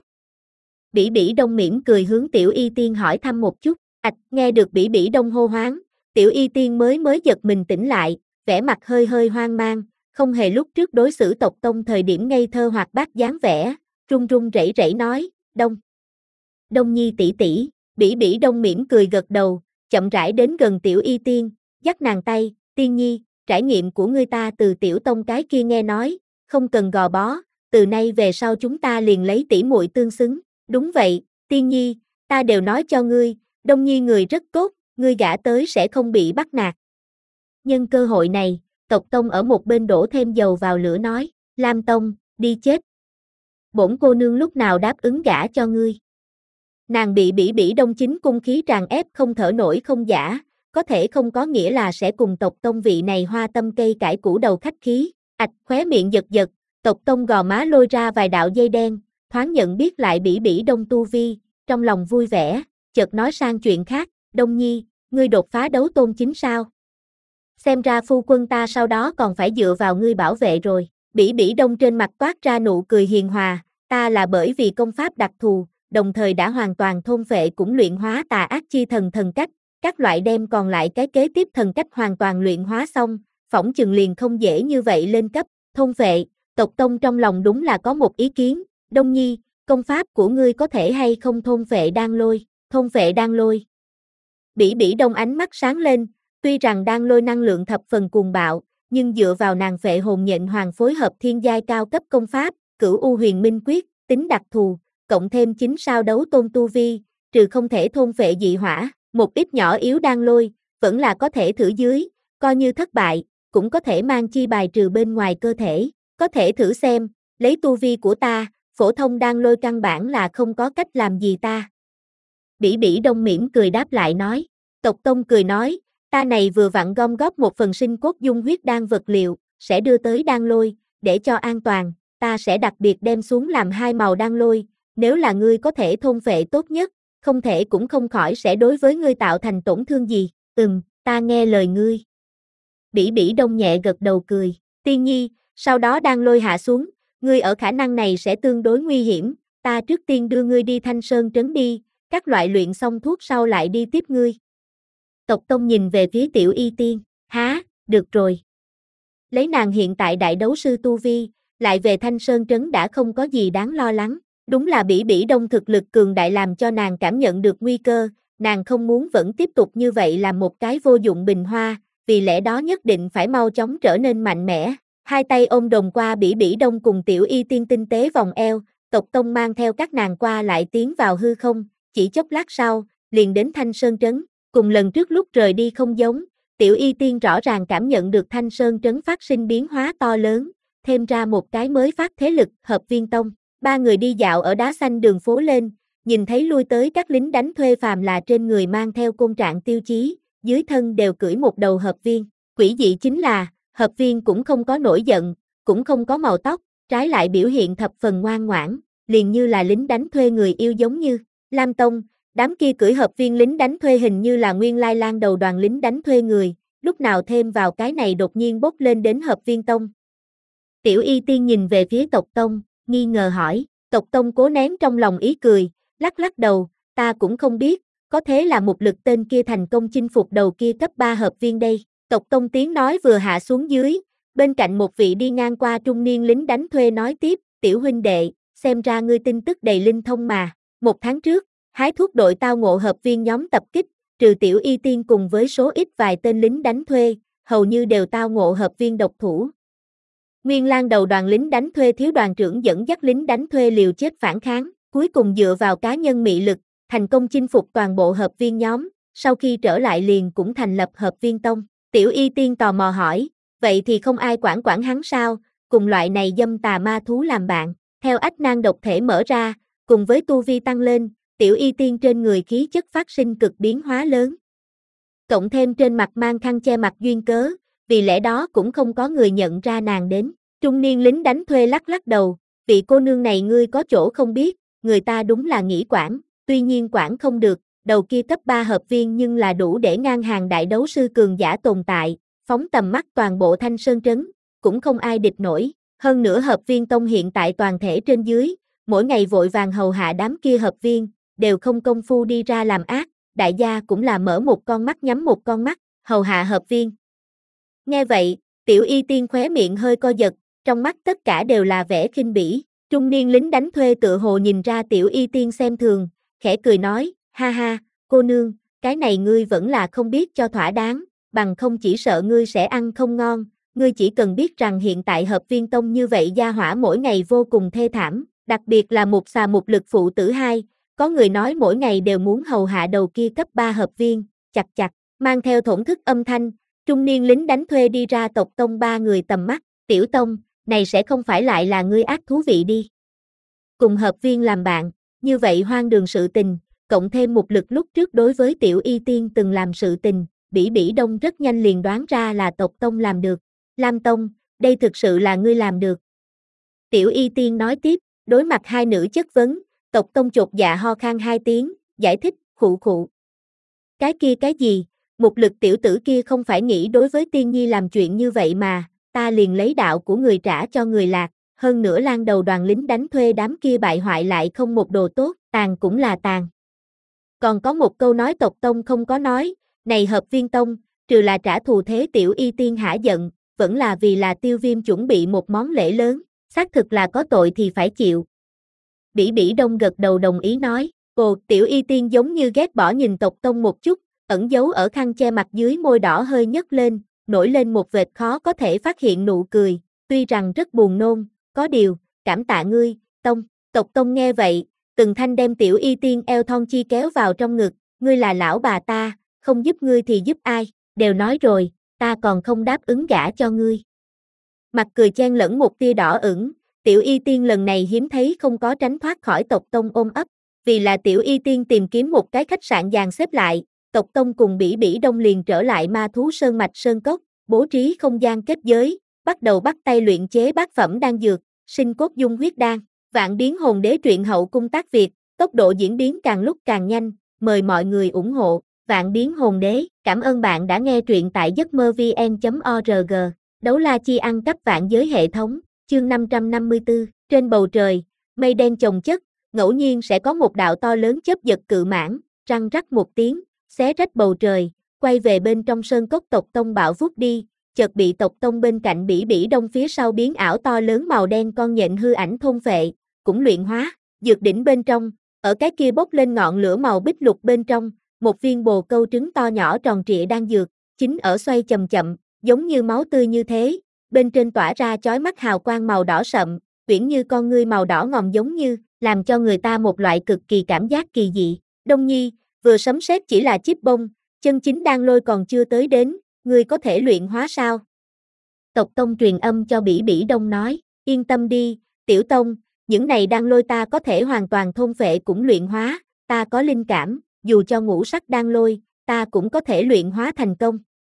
Bỉ Bỉ Đông mỉm cười hướng tiểu y tiên hỏi thăm một chút, ạch, nghe được Bỉ Bỉ Đông hô hoáng, tiểu y tiên mới mới giật mình tỉnh lại, vẻ mặt hơi hơi hoang mang, không hề lúc trước đối xử tộc Tông thời điểm ngây thơ hoạt bát dáng vẻ, run run rẩy rẩy nói, Đông. Đông Nhi tỷ tỷ, Bỉ Bỉ Đông mỉm cười gật đầu, chậm rãi đến gần tiểu y tiên, dắt nàng tay, Tiên Nhi, trải nghiệm của ngươi ta từ tiểu tông cái kia nghe nói, không cần gò bó, từ nay về sau chúng ta liền lấy tỷ muội tương xứng, đúng vậy, Tiên Nhi, ta đều nói cho ngươi, Đông Nhi người rất tốt, ngươi gả tới sẽ không bị bắt nạt. Nhân cơ hội này, tộc Tông ở một bên đổ thêm dầu vào lửa nói, Lam Tông, đi chết. bổn cô nương lúc nào đáp ứng gả cho ngươi. Nàng bị Bỉ Bỉ Đông chính cung khí tràn ép không thở nổi không giả, có thể không có nghĩa là sẽ cùng tộc tông vị này hoa tâm cây cải củ đầu khách khí, ạch khóe miệng giật giật, tộc tông gò má lôi ra vài đạo dây đen, thoáng nhận biết lại Bỉ Bỉ Đông tu vi, trong lòng vui vẻ, chợt nói sang chuyện khác, Đông Nhi, ngươi đột phá đấu tôn chính sao? Xem ra phu quân ta sau đó còn phải dựa vào ngươi bảo vệ rồi, Bỉ Bỉ Đông trên mặt toát ra nụ cười hiền hòa, ta là bởi vì công pháp đặc thù, đồng thời đã hoàn toàn thôn phệ cũng luyện hóa tà ác chi thần thần cách, các loại đem còn lại cái kế tiếp thần cách hoàn toàn luyện hóa xong, phỏng chừng liền không dễ như vậy lên cấp, thôn phệ, tộc tông trong lòng đúng là có một ý kiến, Đông Nhi, công pháp của ngươi có thể hay không thôn phệ đan lôi, thôn phệ đan lôi. Bỉ Bỉ Đông ánh mắt sáng lên, tuy rằng đan lôi năng lượng thập phần cuồng bạo, nhưng dựa vào nàng phệ hồn nhện hoàng phối hợp thiên giai cao cấp công pháp, Cửu U Huyền Minh Quyết, tính đặc thù, cộng thêm chín sao đấu tôn tu vi, trừ không thể thôn phệ dị hỏa, một ít nhỏ yếu đan lôi, vẫn là có thể thử dưới, coi như thất bại, cũng có thể mang chi bài trừ bên ngoài cơ thể, có thể thử xem, lấy tu vi của ta, phổ thông đan lôi căn bản là không có cách làm gì ta. Bỉ Bỉ Đông mỉm cười đáp lại nói, tộc tông cười nói, ta này vừa vặn gom góp một phần sinh cốt dung huyết đan vật liệu, sẽ đưa tới đan lôi, để cho an toàn, ta sẽ đặc biệt đem xuống làm hai màu đan lôi, nếu là ngươi có thể thôn phệ tốt nhất, không thể cũng không khỏi sẽ đối với ngươi tạo thành tổn thương gì, ừm, ta nghe lời ngươi. Bỉ Bỉ Đông nhẹ gật đầu cười, Tiên Nhi, sau đó đan lôi hạ xuống, ngươi ở khả năng này sẽ tương đối nguy hiểm, ta trước tiên đưa ngươi đi Thanh Sơn trấn đi, các loại luyện xong thuốc sau lại đi tiếp ngươi. Tộc Tông nhìn về phía Tiểu Y Tiên, há, được rồi. Lấy nàng hiện tại đại đấu sư tu vi, lại về Thanh Sơn trấn đã không có gì đáng lo lắng. Đúng là Bỉ Bỉ Đông thực lực cường đại làm cho nàng cảm nhận được nguy cơ, nàng không muốn vẫn tiếp tục như vậy làm một cái vô dụng bình hoa, vì lẽ đó nhất định phải mau chóng trở nên mạnh mẽ. Hai tay ôm đồn qua Bỉ Bỉ Đông cùng Tiểu Y Tiên tinh tế vòng eo, tộc tông mang theo các nàng qua lại tiến vào hư không, chỉ chốc lát sau, liền đến Thanh Sơn trấn, cùng lần trước lúc rời đi không giống, Tiểu Y Tiên rõ ràng cảm nhận được Thanh Sơn trấn phát sinh biến hóa to lớn, thêm ra một cái mới phát thế lực, Hợp Viên Tông. Ba người đi dạo ở đá xanh đường phố lên, nhìn thấy lui tới các lính đánh thuê phàm là trên người mang theo côn trạng tiêu chí, dưới thân đều cưỡi một đầu hợp viên. Quỷ dị chính là, hợp viên cũng không có nổi giận, cũng không có màu tóc, trái lại biểu hiện thập phần ngoan ngoãn, liền như là lính đánh thuê người yêu giống như. Lam Tông, đám kia cưỡi hợp viên lính đánh thuê hình như là nguyên lai lang đầu đoàn lính đánh thuê người, lúc nào thêm vào cái này đột nhiên bốc lên đến Hợp Viên Tông. Tiểu Y Tiên nhìn về phía tộc Tông, nghi ngờ hỏi, tộc Tông cố nén trong lòng ý cười, lắc lắc đầu, ta cũng không biết, có thế là một lực tên kia thành công chinh phục đầu kia cấp ba hợp viên đây. Tộc Tông tiếng nói vừa hạ xuống dưới, bên cạnh một vị đi ngang qua trung niên lính đánh thuê nói tiếp, tiểu huynh đệ, xem ra ngươi tin tức đầy linh thông mà, một tháng trước, hái thuốc đội tao ngộ hợp viên nhóm tập kích, trừ Tiểu Y Tiên cùng với số ít vài tên lính đánh thuê, hầu như đều tao ngộ hợp viên độc thủ. Nguyên Lang đầu đoàn lính đánh thuê thiếu đoàn trưởng dẫn dắt lính đánh thuê liều chết phản kháng, cuối cùng dựa vào cá nhân mị lực, thành công chinh phục toàn bộ hợp viên nhóm, sau khi trở lại liền cũng thành lập Hợp Viên Tông. Tiểu Y Tiên tò mò hỏi, vậy thì không ai quản quản hắn sao, cùng loại này dâm tà ma thú làm bạn, theo ách nan độc thể mở ra, cùng với tu vi tăng lên, Tiểu Y Tiên trên người khí chất phát sinh cực biến hóa lớn. Cộng thêm trên mặt mang khăn che mặt duyên cớ, vì lẽ đó cũng không có người nhận ra nàng đến. Trung niên lính đánh thuê lắc lắc đầu, vị cô nương này ngươi có chỗ không biết, người ta đúng là nghĩ quản, tuy nhiên quản không được, đầu kia cấp ba hợp viên nhưng là đủ để ngang hàng đại đấu sư cường giả tồn tại, phóng tầm mắt toàn bộ Thanh Sơn trấn, cũng không ai địch nổi, hơn nữa Hợp Viên Tông hiện tại toàn thể trên dưới, mỗi ngày vội vàng hầu hạ đám kia hợp viên, đều không công phu đi ra làm ác, đại gia cũng là mở một con mắt nhắm một con mắt, hầu hạ hợp viên. Nghe vậy, Tiểu Y Tiên khóe miệng hơi co giật, trong mắt tất cả đều là vẻ khinh bỉ, trung niên lính đánh thuê tựa hồ nhìn ra Tiểu Y Tiên xem thường, khẽ cười nói, ha ha, cô nương, cái này ngươi vẫn là không biết cho thỏa đáng, bằng không chỉ sợ ngươi sẽ ăn không ngon, ngươi chỉ cần biết rằng hiện tại Hợp Viên Tông như vậy gia hỏa mỗi ngày vô cùng thê thảm, đặc biệt là một xà một lực phụ tử hai, có người nói mỗi ngày đều muốn hầu hạ đầu kia cấp ba hợp viên, chặt chặt, mang theo thổn thức âm thanh, trung niên lính đánh thuê đi ra tộc Tông ba người tầm mắt, Tiểu Tông, này sẽ không phải lại là ngươi ác thú vị đi. cùng hợp viên làm bạn, như vậy hoang đường sự tình, cộng thêm một lực lúc trước đối với Tiểu Y Tiên từng làm sự tình, Bỉ Bỉ Đông rất nhanh liền đoán ra là tộc Tông làm được. Lam Tông, đây thực sự là ngươi làm được. Tiểu Y Tiên nói tiếp, đối mặt hai nữ chất vấn, tộc Tông chột dạ ho khan hai tiếng, giải thích, khụ khụ. Cái kia cái gì, một lực tiểu tử kia không phải nghĩ đối với Tiên Nhi làm chuyện như vậy mà, ta liền lấy đạo của người trả cho người lạc, hơn nữa lan đầu đoàn lính đánh thuê đám kia bại hoại lại không một đồ tốt, tàn cũng là tàn. Còn có một câu nói tộc Tông không có nói, này Hợp Viên Tông, trừ là trả thù thế Tiểu Y Tiên hả giận, vẫn là vì là Tiêu Viêm chuẩn bị một món lễ lớn, xác thực là có tội thì phải chịu. Bỉ Bỉ Đông gật đầu đồng ý nói, ồ, Tiểu Y Tiên giống như ghét bỏ nhìn tộc Tông một chút, ẩn giấu ở khăn che mặt dưới môi đỏ hơi nhấc lên, nổi lên một vệt khó có thể phát hiện nụ cười, tuy rằng rất buồn nôn, có điều, cảm tạ ngươi, Tông. Tộc Tông nghe vậy, từng thanh đem Tiểu Y Tiên eo thon chi kéo vào trong ngực, ngươi là lão bà ta, không giúp ngươi thì giúp ai, đều nói rồi, ta còn không đáp ứng gả cho ngươi. Mặt cười chen lẫn một tia đỏ ửng, Tiểu Y Tiên lần này hiếm thấy không có tránh thoát khỏi tộc Tông ôm ấp, vì là Tiểu Y Tiên tìm kiếm một cái khách sạn dàn xếp lại, tộc Tông cùng Bỉ Bỉ Đông liền trở lại Ma Thú Sơn Mạch Sơn Cốc, bố trí không gian kết giới, bắt đầu bắt tay luyện chế bát phẩm đan dược, sinh cốt dung huyết đan. Vạn Biến Hồn Đế truyện hậu cung tác Việt, tốc độ diễn biến càng lúc càng nhanh, mời mọi người ủng hộ. Vạn Biến Hồn Đế, cảm ơn bạn đã nghe truyện tại giấc mơ vn chấm org. Đấu la chi ăn cắp vạn giới hệ thống, chương năm trăm năm mươi tư, trên bầu trời, mây đen chồng chất, ngẫu nhiên sẽ có một đạo to lớn chớp giật cự mãn, răng rắc một tiếng, xé rách bầu trời, quay về bên trong sơn cốc tộc Tông bạo vút đi, chợt bị tộc Tông bên cạnh Bỉ Bỉ Đông phía sau biến ảo to lớn màu đen con nhện hư ảnh thôn phệ, cũng luyện hóa, dược đỉnh bên trong, ở cái kia bốc lên ngọn lửa màu bích lục bên trong, một viên bồ câu trứng to nhỏ tròn trịa đang dược, chính ở xoay chậm chậm, giống như máu tươi như thế, bên trên tỏa ra chói mắt hào quang màu đỏ sậm, uyển như con ngươi màu đỏ ngòm giống như, làm cho người ta một loại cực kỳ cảm giác kỳ dị. Đông Nhi, vừa sấm sét chỉ là chíp bông, chân chính đan lôi còn chưa tới đến, ngươi có thể luyện hóa sao? Tộc Tông truyền âm cho Bỉ Bỉ Đông nói, yên tâm đi, Tiểu Tông, những này đan lôi ta có thể hoàn toàn thôn phệ cũng luyện hóa, ta có linh cảm, dù cho ngũ sắc đan lôi, ta cũng có thể luyện hóa thành công.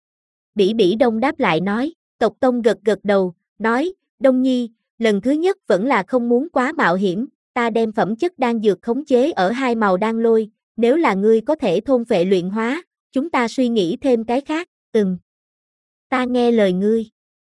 Bỉ Bỉ Đông đáp lại nói, tộc Tông gật gật đầu, nói, Đông Nhi, lần thứ nhất vẫn là không muốn quá mạo hiểm, ta đem phẩm chất đan dược khống chế ở hai màu đan lôi, nếu là ngươi có thể thôn phệ luyện hóa, chúng ta suy nghĩ thêm cái khác, ừm. Ta nghe lời ngươi.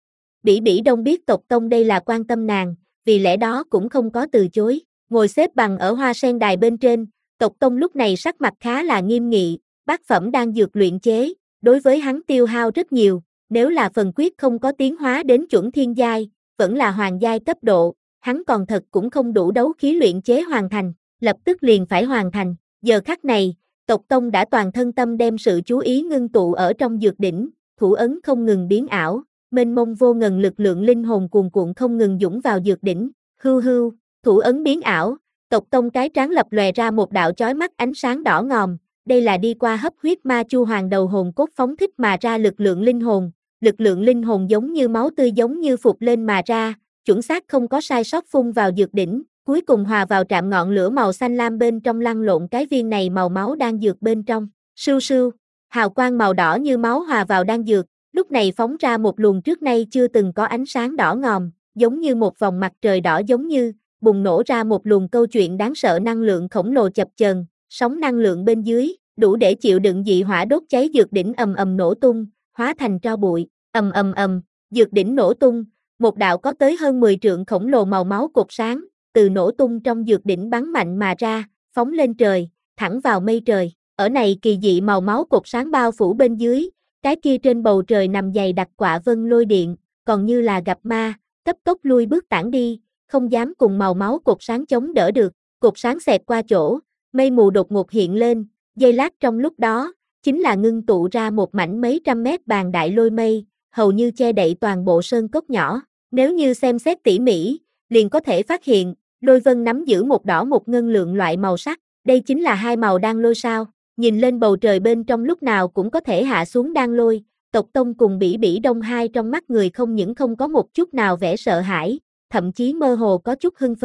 Bỉ Bỉ Đông biết tộc Tông đây là quan tâm nàng, vì lẽ đó cũng không có từ chối, ngồi xếp bằng ở hoa sen đài bên trên, tộc Tông lúc này sắc mặt khá là nghiêm nghị, bát phẩm đan dược luyện chế, đối với hắn tiêu hao rất nhiều, nếu là phần quyết không có tiến hóa đến chuẩn thiên giai, vẫn là hoàng giai cấp độ, hắn còn thật cũng không đủ đấu khí luyện chế hoàn thành, lập tức liền phải hoàn thành, giờ khắc này, tộc Tông đã toàn thân tâm đem sự chú ý ngưng tụ ở trong dược đỉnh, thủ ấn không ngừng biến ảo, mênh mông vô ngần lực lượng linh hồn cuồn cuộn không ngừng dũng vào dược đỉnh, hưu hưu, thủ ấn biến ảo, tộc Tông cái trán lập lòe ra một đạo chói mắt ánh sáng đỏ ngòm, đây là đi qua hấp huyết ma chu hoàng đầu hồn cốt phóng thích mà ra lực lượng linh hồn, lực lượng linh hồn giống như máu tươi giống như phục lên mà ra, chuẩn xác không có sai sót phun vào dược đỉnh, cuối cùng hòa vào trạm ngọn lửa màu xanh lam bên trong lăn lộn cái viên này màu máu đang dược bên trong, sưu sưu, hào quang màu đỏ như máu hòa vào đan dược, lúc này phóng ra một luồng trước nay chưa từng có ánh sáng đỏ ngòm, giống như một vòng mặt trời đỏ giống như, bùng nổ ra một luồng câu chuyện đáng sợ năng lượng khổng lồ chập chờn, sóng năng lượng bên dưới, đủ để chịu đựng dị hỏa đốt cháy dược đỉnh ầm ầm nổ tung, hóa thành tro bụi, ầm ầm ầm, dược đỉnh nổ tung, một đạo có tới hơn mười trượng khổng lồ màu máu cột sáng, từ nổ tung trong dược đỉnh bắn mạnh mà ra, phóng lên trời, thẳng vào mây trời, ở này kỳ dị màu máu cột sáng bao phủ bên dưới, cái kia trên bầu trời nằm dày đặc quạ vân lôi điện, còn như là gặp ma, cấp tốc lui bước tản đi, không dám cùng màu máu cột sáng chống đỡ được, cột sáng xẹt qua chỗ, mây mù đột ngột hiện lên, giây lát trong lúc đó, chính là ngưng tụ ra một mảnh mấy trăm mét bàn đại lôi mây, hầu như che đậy toàn bộ sơn cốc nhỏ, nếu như xem xét tỉ mỉ, liền có thể phát hiện, lôi vân nắm giữ một đỏ một ngân lượng loại màu sắc, đây chính là hai màu đan lôi sao, nhìn lên bầu trời bên trong lúc nào cũng có thể hạ xuống đan lôi, tộc Tông cùng Bỉ Bỉ Đông hai trong mắt người không những không có một chút nào vẻ sợ hãi, thậm chí mơ hồ có chút hưng phấn,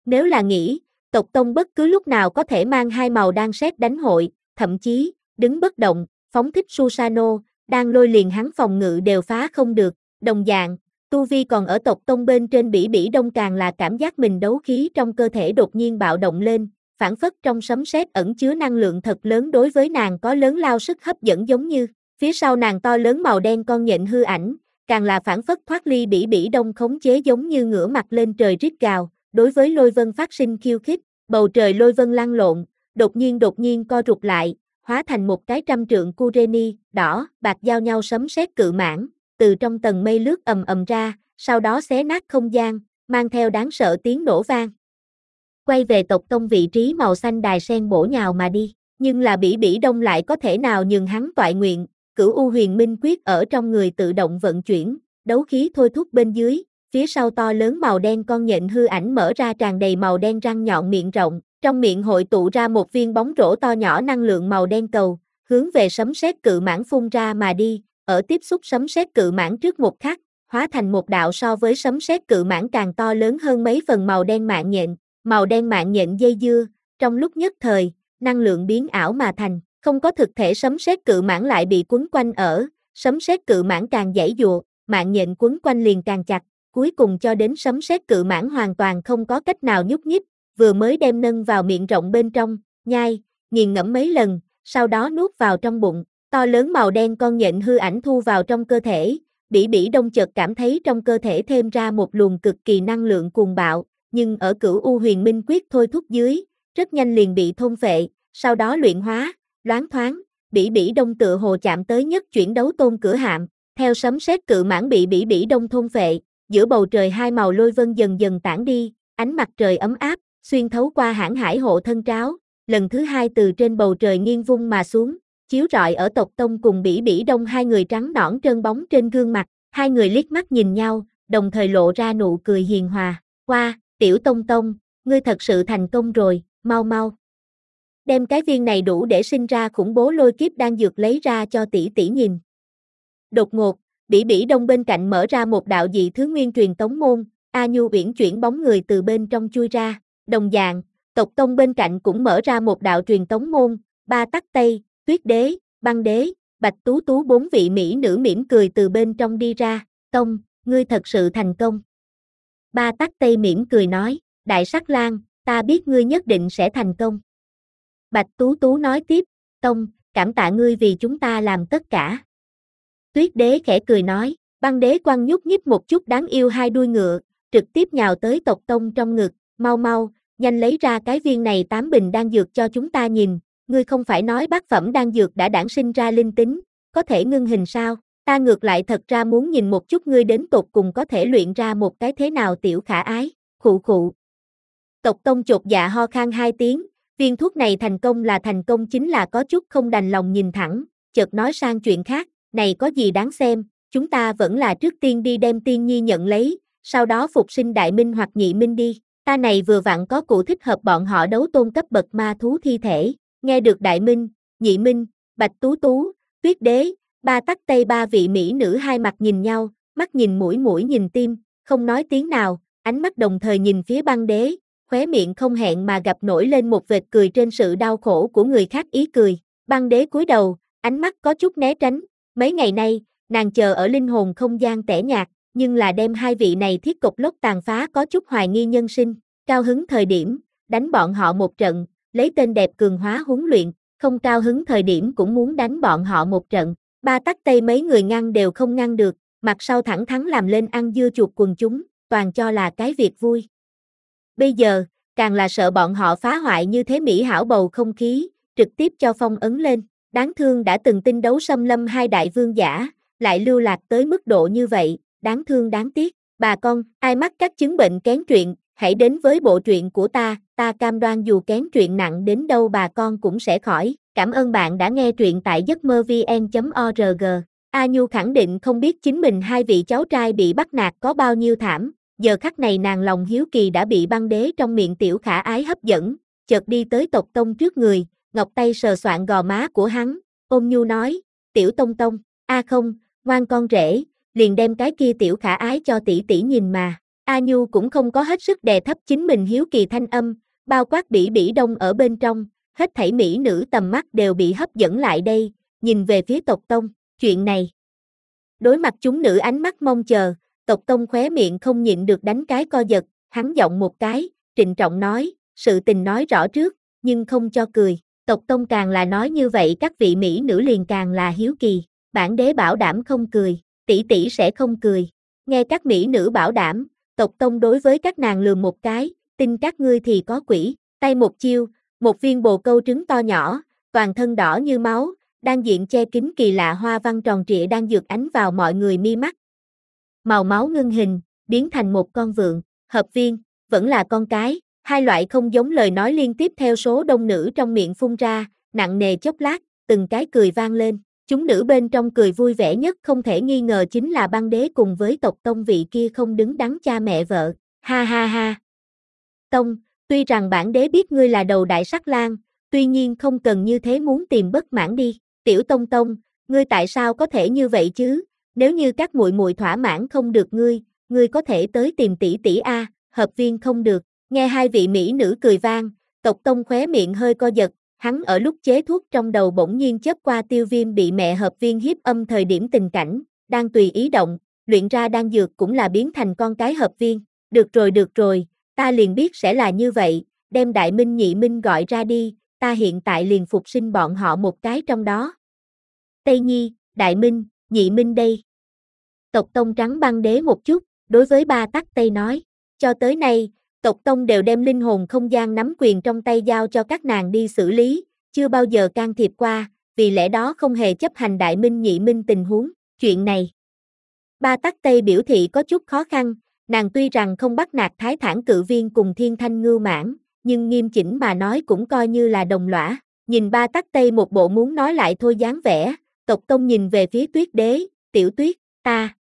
Nếu là nghĩ, tộc tông bất cứ lúc nào có thể mang hai màu đan sét đánh hội, thậm chí, đứng bất động, phóng thích Susanoo, đang lôi liền hắn phòng ngự đều phá không được, đồng dạng, tu vi còn ở tộc tông bên trên Bỉ Bỉ Đông càng là cảm giác mình đấu khí trong cơ thể đột nhiên bạo động lên, phản phất trong sấm sét ẩn chứa năng lượng thật lớn đối với nàng có lớn lao sức hấp dẫn giống như, phía sau nàng to lớn màu đen con nhện hư ảnh, càng là phản phất thoát ly Bỉ Bỉ Đông khống chế giống như ngửa mặt lên trời rít gào, đối với lôi vân phát sinh khiêu khích, bầu trời lôi vân lăn lộn, đột nhiên đột nhiên co rụt lại, hóa thành một cái trăm trượng Kureni, đỏ, bạc giao nhau sấm sét cự mãng, từ trong tầng mây lướt ầm ầm ra, sau đó xé nát không gian, mang theo đáng sợ tiếng nổ vang. Quay về tộc tông vị trí màu xanh đài sen bổ nhào mà đi, nhưng là Bỉ Bỉ Đông lại có thể nào nhường hắn toại nguyện, Cửu U Huyền Minh Quyết ở trong người tự động vận chuyển, đấu khí thôi thúc bên dưới, phía sau to lớn màu đen con nhện hư ảnh mở ra tràn đầy màu đen răng nhọn miệng rộng, trong miệng hội tụ ra một viên bóng rổ to nhỏ năng lượng màu đen cầu, hướng về sấm sét cự mãng phun ra mà đi, ở tiếp xúc sấm sét cự mãng trước một khắc, hóa thành một đạo so với sấm sét cự mãng càng to lớn hơn mấy phần màu đen mạng nhện, màu đen mạng nhện dây dưa, trong lúc nhất thời, năng lượng biến ảo mà thành, không có thực thể sấm sét cự mãng lại bị quấn quanh ở, sấm sét cự mãng càng giãy giụa, mạng nhện quấn quanh liền càng chặt, cuối cùng cho đến sấm sét cự mãng hoàn toàn không có cách nào nhúc nhích, vừa mới đem nâng vào miệng rộng bên trong, nhai, nghiền ngẫm mấy lần, sau đó nuốt vào trong bụng, to lớn màu đen con nhện hư ảnh thu vào trong cơ thể, Bỉ Bỉ Đông chợt cảm thấy trong cơ thể thêm ra một luồng cực kỳ năng lượng cuồng bạo, nhưng ở Cửu U Huyền Minh Quyết thôi thúc dưới, rất nhanh liền bị thôn phệ, sau đó luyện hóa, loáng thoáng, Bỉ Bỉ Đông tựa hồ chạm tới nhất chuyển đấu tôn cửa hạm, theo sấm sét cự mãng bị Bỉ Bỉ Đông thôn phệ, giữa bầu trời hai màu lôi vân dần dần tản đi, ánh mặt trời ấm áp, xuyên thấu qua hãn hải hộ thân tráo, lần thứ hai từ trên bầu trời nghiêng vung mà xuống, chiếu rọi ở tộc tông cùng Bỉ Bỉ Đông hai người trắng nõn trơn bóng trên gương mặt, hai người liếc mắt nhìn nhau, đồng thời lộ ra nụ cười hiền hòa, qua, tiểu tông tông, ngươi thật sự thành công rồi, mau mau. Đem cái viên này đủ để sinh ra khủng bố lôi kiếp đang dược lấy ra cho tỷ tỷ nhìn. Đột ngột, Bỉ Bỉ Đông bên cạnh mở ra một đạo dị thứ nguyên truyền tống môn, A Nhu uyển chuyển bóng người từ bên trong chui ra, đồng dạng, tộc tông bên cạnh cũng mở ra một đạo truyền tống môn, Ba Tắc Tây, Tuyết Đế, Băng Đế, Bạch Tú Tú bốn vị mỹ nữ mỉm cười từ bên trong đi ra, tông, ngươi thật sự thành công. Ba Tắc Tây mỉm cười nói, Đại Sắc Lang, ta biết ngươi nhất định sẽ thành công. Bạch Tú Tú nói tiếp, tông, cảm tạ ngươi vì chúng ta làm tất cả. Tuyết Đế khẽ cười nói, Băng Đế quăng nhúc nhích một chút đáng yêu hai đuôi ngựa, trực tiếp nhào tới tộc tông trong ngực, mau mau, nhanh lấy ra cái viên này tám bình đan dược cho chúng ta nhìn, ngươi không phải nói bát phẩm đan dược đã đản sinh ra linh tính, có thể ngưng hình sao, ta ngược lại thật ra muốn nhìn một chút ngươi đến tột cùng có thể luyện ra một cái thế nào tiểu khả ái, khụ khụ. Tộc tông chột dạ ho khan hai tiếng, viên thuốc này thành công là thành công chính là có chút không đành lòng nhìn thẳng, chợt nói sang chuyện khác, này có gì đáng xem, chúng ta vẫn là trước tiên đi đem tiên nhi nhận lấy, sau đó phục sinh đại minh hoặc nhị minh đi, ta này vừa vặn có cụ thích hợp bọn họ đấu tôn cấp bậc ma thú thi thể, nghe được đại minh, nhị minh, Bạch Tú Tú, Tuyết Đế, Ba Tắc Tây ba vị mỹ nữ hai mặt nhìn nhau, mắt nhìn mũi mũi nhìn tim, không nói tiếng nào, ánh mắt đồng thời nhìn phía Băng Đế, khóe miệng không hẹn mà gặp nổi lên một vệt cười trên sự đau khổ của người khác ý cười, Băng Đế cúi đầu, ánh mắt có chút né tránh, mấy ngày nay, nàng chờ ở linh hồn không gian tẻ nhạt, nhưng là đem hai vị này thiết cục lốc tàn phá có chút hoài nghi nhân sinh, cao hứng thời điểm, đánh bọn họ một trận, lấy tên đẹp cường hóa huấn luyện, không cao hứng thời điểm cũng muốn đánh bọn họ một trận, Ba Tắc Tây mấy người ngăn đều không ngăn được, mặt sau thẳng thắn làm lên ăn dưa chuột quần chúng, toàn cho là cái việc vui. Bây giờ, càng là sợ bọn họ phá hoại như thế mỹ hảo bầu không khí, trực tiếp cho phong ấn lên, đáng thương đã từng tinh đấu xâm lâm hai đại vương giả, lại lưu lạc tới mức độ như vậy, đáng thương đáng tiếc, bà con, ai mắc các chứng bệnh kén truyện, hãy đến với bộ truyện của ta, ta cam đoan dù kén truyện nặng đến đâu bà con cũng sẽ khỏi, cảm ơn bạn đã nghe truyện tại giấc mơ vn chấm org. A Nhu khẳng định không biết chính mình hai vị cháu trai bị bắt nạt có bao nhiêu thảm, giờ khắc này nàng lòng hiếu kỳ đã bị Băng Đế trong miệng tiểu khả ái hấp dẫn, chợt đi tới tộc tông trước người, ngọc tay sờ soạn gò má của hắn, ôm nhu nói, tiểu tông tông, a không, ngoan con rể, liền đem cái kia tiểu khả ái cho tỷ tỷ nhìn mà, A Nhu cũng không có hết sức đè thấp chính mình hiếu kỳ thanh âm, bao quát Bỉ Bỉ Đông ở bên trong, hết thảy mỹ nữ tầm mắt đều bị hấp dẫn lại đây, nhìn về phía tộc tông, chuyện này. Đối mặt chúng nữ ánh mắt mong chờ, tộc tông khóe miệng không nhịn được đánh cái co giật, hắn giọng một cái, trịnh trọng nói, sự tình nói rõ trước, nhưng không cho cười, tộc tông càng là nói như vậy các vị mỹ nữ liền càng là hiếu kỳ, bản đế bảo đảm không cười, tỷ tỷ sẽ không cười, nghe các mỹ nữ bảo đảm, tộc tông đối với các nàng lườm một cái, tin các ngươi thì có quỷ, tay một chiêu, một viên bồ câu trứng to nhỏ, toàn thân đỏ như máu, đang diện che kín kỳ lạ hoa văn tròn trịa đang dược ánh vào mọi người mi mắt. Màu máu ngưng hình, biến thành một con vượn, hợp viên, vẫn là con cái, hai loại không giống lời nói liên tiếp theo số đông nữ trong miệng phun ra, nặng nề chốc lát, từng cái cười vang lên. Chúng nữ bên trong cười vui vẻ nhất không thể nghi ngờ chính là băng đế cùng với tộc tông vị kia không đứng đắn cha mẹ vợ, ha ha ha. Tông, tuy rằng bản đế biết ngươi là đầu đại sắc lang, tuy nhiên không cần như thế muốn tìm bất mãn đi, tiểu tông tông, ngươi tại sao có thể như vậy chứ, nếu như các muội muội thỏa mãn không được ngươi, ngươi có thể tới tìm tỷ tỷ a, hợp viên không được, nghe hai vị mỹ nữ cười vang, tộc tông khóe miệng hơi co giật, hắn ở lúc chế thuốc trong đầu bỗng nhiên chớp qua tiêu viêm bị mẹ hợp viên hiếp âm thời điểm tình cảnh, đang tùy ý động, luyện ra đan dược cũng là biến thành con cái hợp viên, được rồi được rồi, ta liền biết sẽ là như vậy, đem đại minh nhị minh gọi ra đi, ta hiện tại liền phục sinh bọn họ một cái trong đó. Tây Nhi, đại minh, nhị minh đây. Tộc tông trắng băng đế một chút, đối với ba tắc Tây nói, cho tới nay, tộc tông đều đem linh hồn không gian nắm quyền trong tay giao cho các nàng đi xử lý, chưa bao giờ can thiệp qua, vì lẽ đó không hề chấp hành đại minh nhị minh tình huống, chuyện này. Ba tắc Tây biểu thị có chút khó khăn, nàng tuy rằng không bắt nạt thái thản cự viên cùng thiên thanh ngưu mãn, nhưng nghiêm chỉnh mà nói cũng coi như là đồng lõa, nhìn ba tắc Tây một bộ muốn nói lại thôi dáng vẻ, tộc tông nhìn về phía tuyết đế, tiểu tuyết, ta,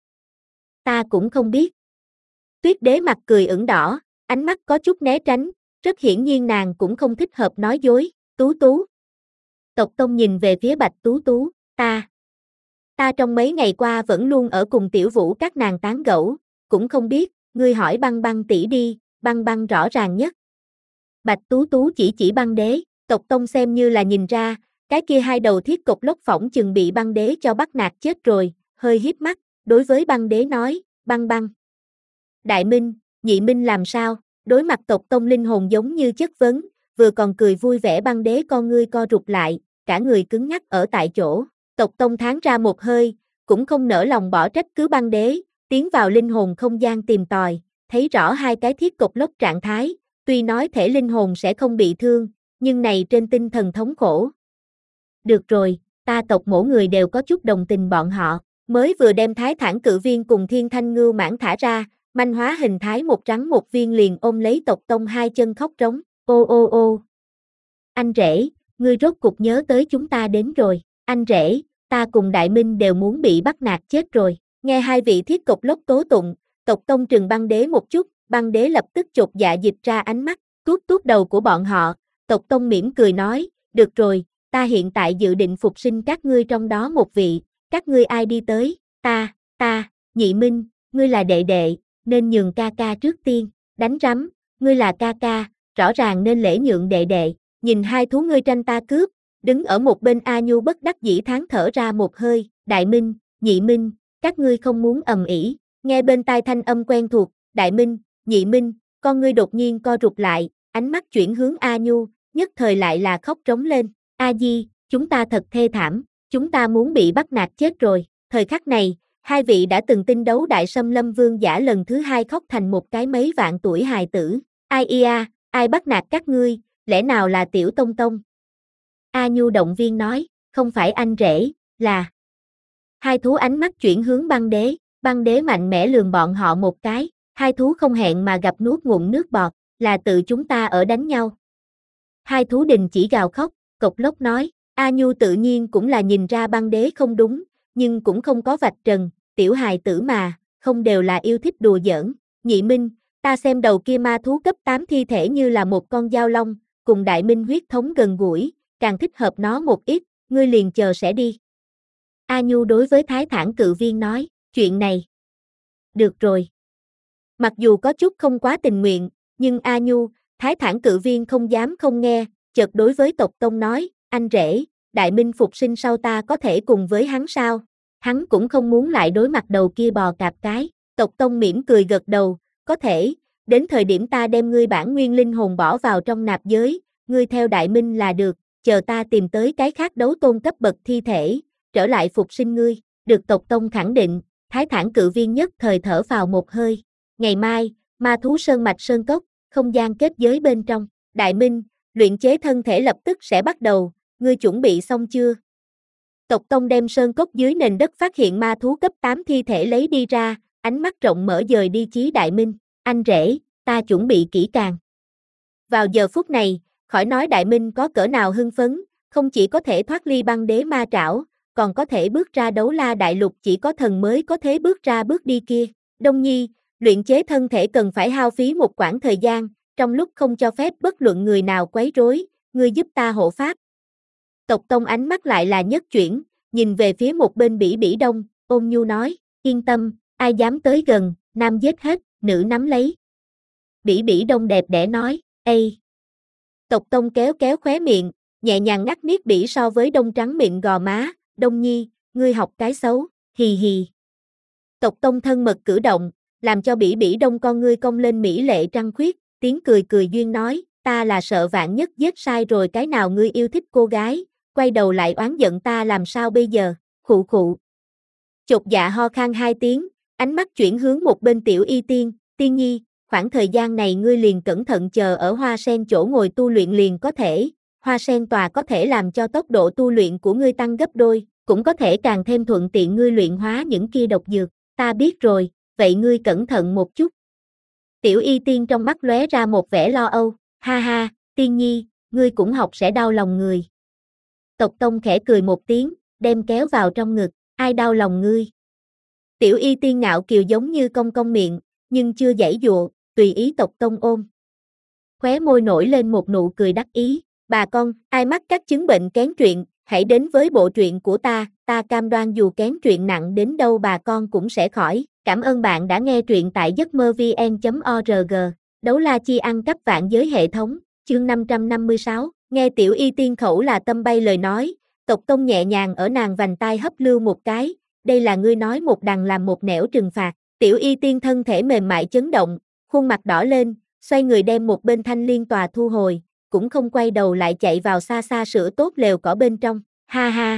ta cũng không biết. Tuyết đế mặt cười ửng đỏ, ánh mắt có chút né tránh, rất hiển nhiên nàng cũng không thích hợp nói dối, tú tú. Tộc tông nhìn về phía bạch tú tú, ta, ta trong mấy ngày qua vẫn luôn ở cùng tiểu vũ các nàng tán gẫu, cũng không biết, ngươi hỏi băng băng tỷ đi, băng băng rõ ràng nhất. Bạch tú tú chỉ chỉ băng đế, tộc tông xem như là nhìn ra, cái kia hai đầu thiết cục lốc phỏng chừng bị băng đế cho bắt nạt chết rồi, hơi hiếp mắt, đối với băng đế nói, băng băng. Đại minh, nhị minh làm sao, đối mặt tộc tông linh hồn giống như chất vấn, vừa còn cười vui vẻ băng đế con ngươi co rụt lại, cả người cứng nhắc ở tại chỗ, tộc tông thán ra một hơi, cũng không nỡ lòng bỏ trách cứ băng đế, tiến vào linh hồn không gian tìm tòi, thấy rõ hai cái thiết cục lốc trạng thái, tuy nói thể linh hồn sẽ không bị thương, nhưng này trên tinh thần thống khổ. Được rồi, ta tộc mỗi người đều có chút đồng tình bọn họ, mới vừa đem thái thản cự viên cùng thiên thanh ngưu mãn thả ra, manh hóa hình thái một trắng một viên liền ôm lấy tộc tông hai chân khóc trống, ô ô ô. Anh rể, ngươi rốt cục nhớ tới chúng ta đến rồi, anh rể, ta cùng đại minh đều muốn bị bắt nạt chết rồi, nghe hai vị thiết cục lốc tố tụng, tộc tông trừng băng đế một chút, băng đế lập tức chột dạ dịch ra ánh mắt, tuốt tuốt đầu của bọn họ, tộc tông mỉm cười nói, được rồi, ta hiện tại dự định phục sinh các ngươi trong đó một vị, các ngươi ai đi tới, ta, ta, nhị minh, ngươi là đệ đệ, nên nhường ca ca trước tiên, đánh rắm, ngươi là ca ca, rõ ràng nên lễ nhượng đệ đệ, nhìn hai thú ngươi tranh ta cướp, đứng ở một bên A Nhu bất đắc dĩ tháng thở ra một hơi, đại minh, nhị minh, các ngươi không muốn ầm ĩ, nghe bên tai thanh âm quen thuộc, đại minh, nhị minh, con ngươi đột nhiên co rụt lại, ánh mắt chuyển hướng A Nhu, nhất thời lại là khóc trống lên, A Di, chúng ta thật thê thảm, chúng ta muốn bị bắt nạt chết rồi, thời khắc này, hai vị đã từng tinh đấu đại xâm lâm vương giả lần thứ hai khóc thành một cái mấy vạn tuổi hài tử, ai ia, ai bắt nạt các ngươi, lẽ nào là tiểu tông tông? A Nhu động viên nói, không phải anh rể, là... Hai thú ánh mắt chuyển hướng băng đế, băng đế mạnh mẽ lườm bọn họ một cái, hai thú không hẹn mà gặp nuốt ngụm nước bọt, là tự chúng ta ở đánh nhau. Hai thú đình chỉ gào khóc, cộc lốc nói, A Nhu tự nhiên cũng là nhìn ra băng đế không đúng, nhưng cũng không có vạch trần, tiểu hài tử mà, không đều là yêu thích đùa giỡn, nhị minh, ta xem đầu kia ma thú cấp tám thi thể như là một con dao long, cùng đại minh huyết thống gần gũi, càng thích hợp nó một ít, ngươi liền chờ sẽ đi. A Nhu đối với thái thản cự viên nói, chuyện này. Được rồi. Mặc dù có chút không quá tình nguyện, nhưng A Nhu, Thái Thản cự viên không dám không nghe, chợt đối với tộc tông nói, anh rể, Đại Minh phục sinh sau ta có thể cùng với hắn sao? Hắn cũng không muốn lại đối mặt đầu kia bò cạp cái. Tộc tông mỉm cười gật đầu, có thể, đến thời điểm ta đem ngươi bản nguyên linh hồn bỏ vào trong nạp giới, ngươi theo Đại Minh là được, chờ ta tìm tới cái khác đấu tôn cấp bậc thi thể, trở lại phục sinh ngươi. Được tộc tông khẳng định, Thái Thản cự viên nhất thời thở vào một hơi. Ngày mai, ma thú sơn mạch sơn cốc, không gian kết giới bên trong, Đại Minh, luyện chế thân thể lập tức sẽ bắt đầu, ngươi chuẩn bị xong chưa? Tộc tông đem sơn cốc dưới nền đất phát hiện ma thú cấp tám thi thể lấy đi ra, ánh mắt rộng mở dời đi chí Đại Minh, anh rể, ta chuẩn bị kỹ càng. Vào giờ phút này, khỏi nói Đại Minh có cỡ nào hưng phấn, không chỉ có thể thoát ly băng đế ma trảo, còn có thể bước ra đấu la đại lục chỉ có thần mới có thể bước ra bước đi kia. Đông Nhi, luyện chế thân thể cần phải hao phí một quãng thời gian, trong lúc không cho phép bất luận người nào quấy rối, ngươi giúp ta hộ pháp. Tộc tông ánh mắt lại là nhất chuyển, nhìn về phía một bên Bỉ Bỉ Đông, ôn nhu nói, yên tâm, ai dám tới gần, nam giết hết, nữ nắm lấy. Bỉ Bỉ Đông đẹp đẽ nói, ây. Tộc tông kéo kéo khóe miệng, nhẹ nhàng ngắt miết bỉ so với đông trắng miệng gò má, Đông Nhi, ngươi học cái xấu, hì hì. Tộc tông thân mật cử động, làm cho Bỉ Bỉ Đông con ngươi cong lên mỹ lệ trăng khuyết, tiếng cười cười duyên nói, ta là sợ vạn nhất giết sai rồi cái nào ngươi yêu thích cô gái, quay đầu lại oán giận ta làm sao bây giờ, khụ khụ. Chột dạ ho khan hai tiếng, ánh mắt chuyển hướng một bên Tiểu Y Tiên, Tiên Nhi, khoảng thời gian này ngươi liền cẩn thận chờ ở hoa sen chỗ ngồi tu luyện liền có thể, hoa sen tòa có thể làm cho tốc độ tu luyện của ngươi tăng gấp đôi, cũng có thể càng thêm thuận tiện ngươi luyện hóa những kia độc dược, ta biết rồi, vậy ngươi cẩn thận một chút. Tiểu Y Tiên trong mắt lóe ra một vẻ lo âu, ha ha, Tiên Nhi, ngươi cũng học sẽ đau lòng người. Tộc tông khẽ cười một tiếng, đem kéo vào trong ngực, ai đau lòng ngươi. Tiểu Y Tiên ngạo kiều giống như cong cong miệng, nhưng chưa giãy dụa, tùy ý tộc tông ôm. Khóe môi nổi lên một nụ cười đắc ý, bà con, ai mắc các chứng bệnh kén truyện, hãy đến với bộ truyện của ta, ta cam đoan dù kén truyện nặng đến đâu bà con cũng sẽ khỏi. Cảm ơn bạn đã nghe truyện tại giấc mơ vn chấm org, đấu la chi ăn cắp vạn giới hệ thống, chương năm trăm năm mươi sáu, nghe Tiểu Y Tiên khẩu là tâm bay lời nói, tộc tông nhẹ nhàng ở nàng vành tai hấp lưu một cái, đây là ngươi nói một đằng làm một nẻo trừng phạt. Tiểu Y Tiên thân thể mềm mại chấn động, khuôn mặt đỏ lên, xoay người đem một bên thanh liên tòa thu hồi, cũng không quay đầu lại chạy vào xa xa sữa tốt lều cỏ bên trong, ha ha.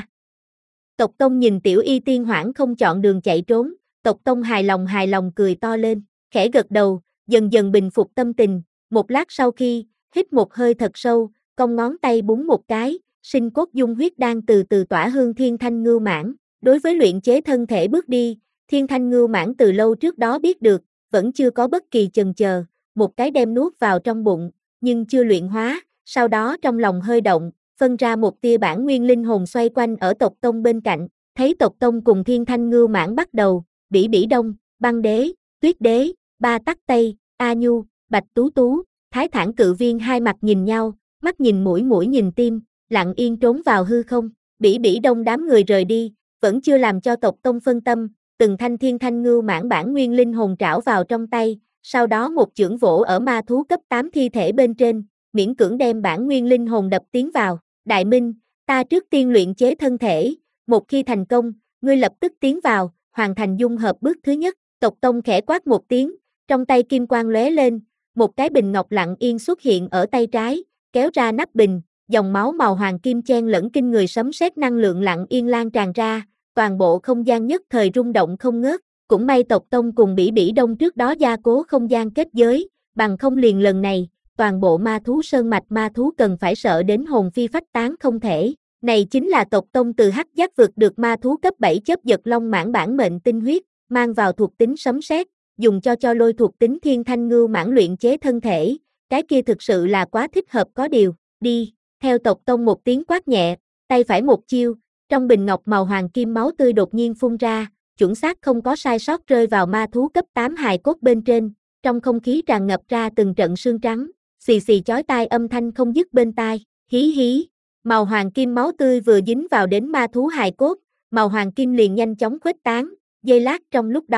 Tộc tông nhìn Tiểu Y Tiên hoảng không chọn đường chạy trốn, tộc tông hài lòng hài lòng cười to lên, khẽ gật đầu, dần dần bình phục tâm tình, một lát sau khi, hít một hơi thật sâu, cong ngón tay búng một cái, sinh cốt dung huyết đang từ từ tỏa hương thiên thanh ngưu mãng, đối với luyện chế thân thể bước đi, thiên thanh ngưu mãng từ lâu trước đó biết được, vẫn chưa có bất kỳ chần chờ, một cái đem nuốt vào trong bụng, nhưng chưa luyện hóa, sau đó trong lòng hơi động, phân ra một tia bản nguyên linh hồn xoay quanh ở tộc tông bên cạnh, thấy tộc tông cùng thiên thanh ngưu mãng bắt đầu, Bỉ Bỉ Đông, Băng Đế, Tuyết Đế, Ba Tắc Tây, A Nhu, Bạch Tú Tú, Thái Thản cự viên hai mặt nhìn nhau, mắt nhìn mũi mũi nhìn tim, lặng yên trốn vào hư không. Bỉ Bỉ Đông đám người rời đi, vẫn chưa làm cho tộc tông phân tâm, từng thanh thiên thanh ngưu mãng bản nguyên linh hồn trảo vào trong tay, sau đó một chưởng vỗ ở ma thú cấp tám thi thể bên trên, miễn cưỡng đem bản nguyên linh hồn đập tiến vào. Đại Minh, ta trước tiên luyện chế thân thể, một khi thành công, ngươi lập tức tiến vào, hoàn thành dung hợp bước thứ nhất. Tộc tông khẽ quát một tiếng, trong tay kim quang lóe lên, một cái bình ngọc lặng yên xuất hiện ở tay trái, kéo ra nắp bình, dòng máu màu hoàng kim chen lẫn kinh người sấm sét năng lượng lặng yên lan tràn ra, toàn bộ không gian nhất thời rung động không ngớt. Cũng may tộc tông cùng Bỉ Bỉ Đông trước đó gia cố không gian kết giới, bằng không liền lần này, toàn bộ ma thú sơn mạch ma thú cần phải sợ đến hồn phi phách tán không thể. Này chính là tộc tông từ hắc giác vực được ma thú cấp bảy chớp giật long mãng bản mệnh tinh huyết, mang vào thuộc tính sấm sét, dùng cho cho lôi thuộc tính thiên thanh ngưu mãng luyện chế thân thể, cái kia thực sự là quá thích hợp có điều, đi, theo tộc tông một tiếng quát nhẹ, tay phải một chiêu, trong bình ngọc màu hoàng kim máu tươi đột nhiên phun ra, chuẩn xác không có sai sót rơi vào ma thú cấp tám hài cốt bên trên, trong không khí tràn ngập ra từng trận sương trắng, xì xì chói tai âm thanh không dứt bên tai, hí hí, màu hoàng kim máu tươi vừa dính vào đến ma thú hài cốt, màu hoàng kim liền nhanh chóng khuếch tán, giây lát trong lúc đó,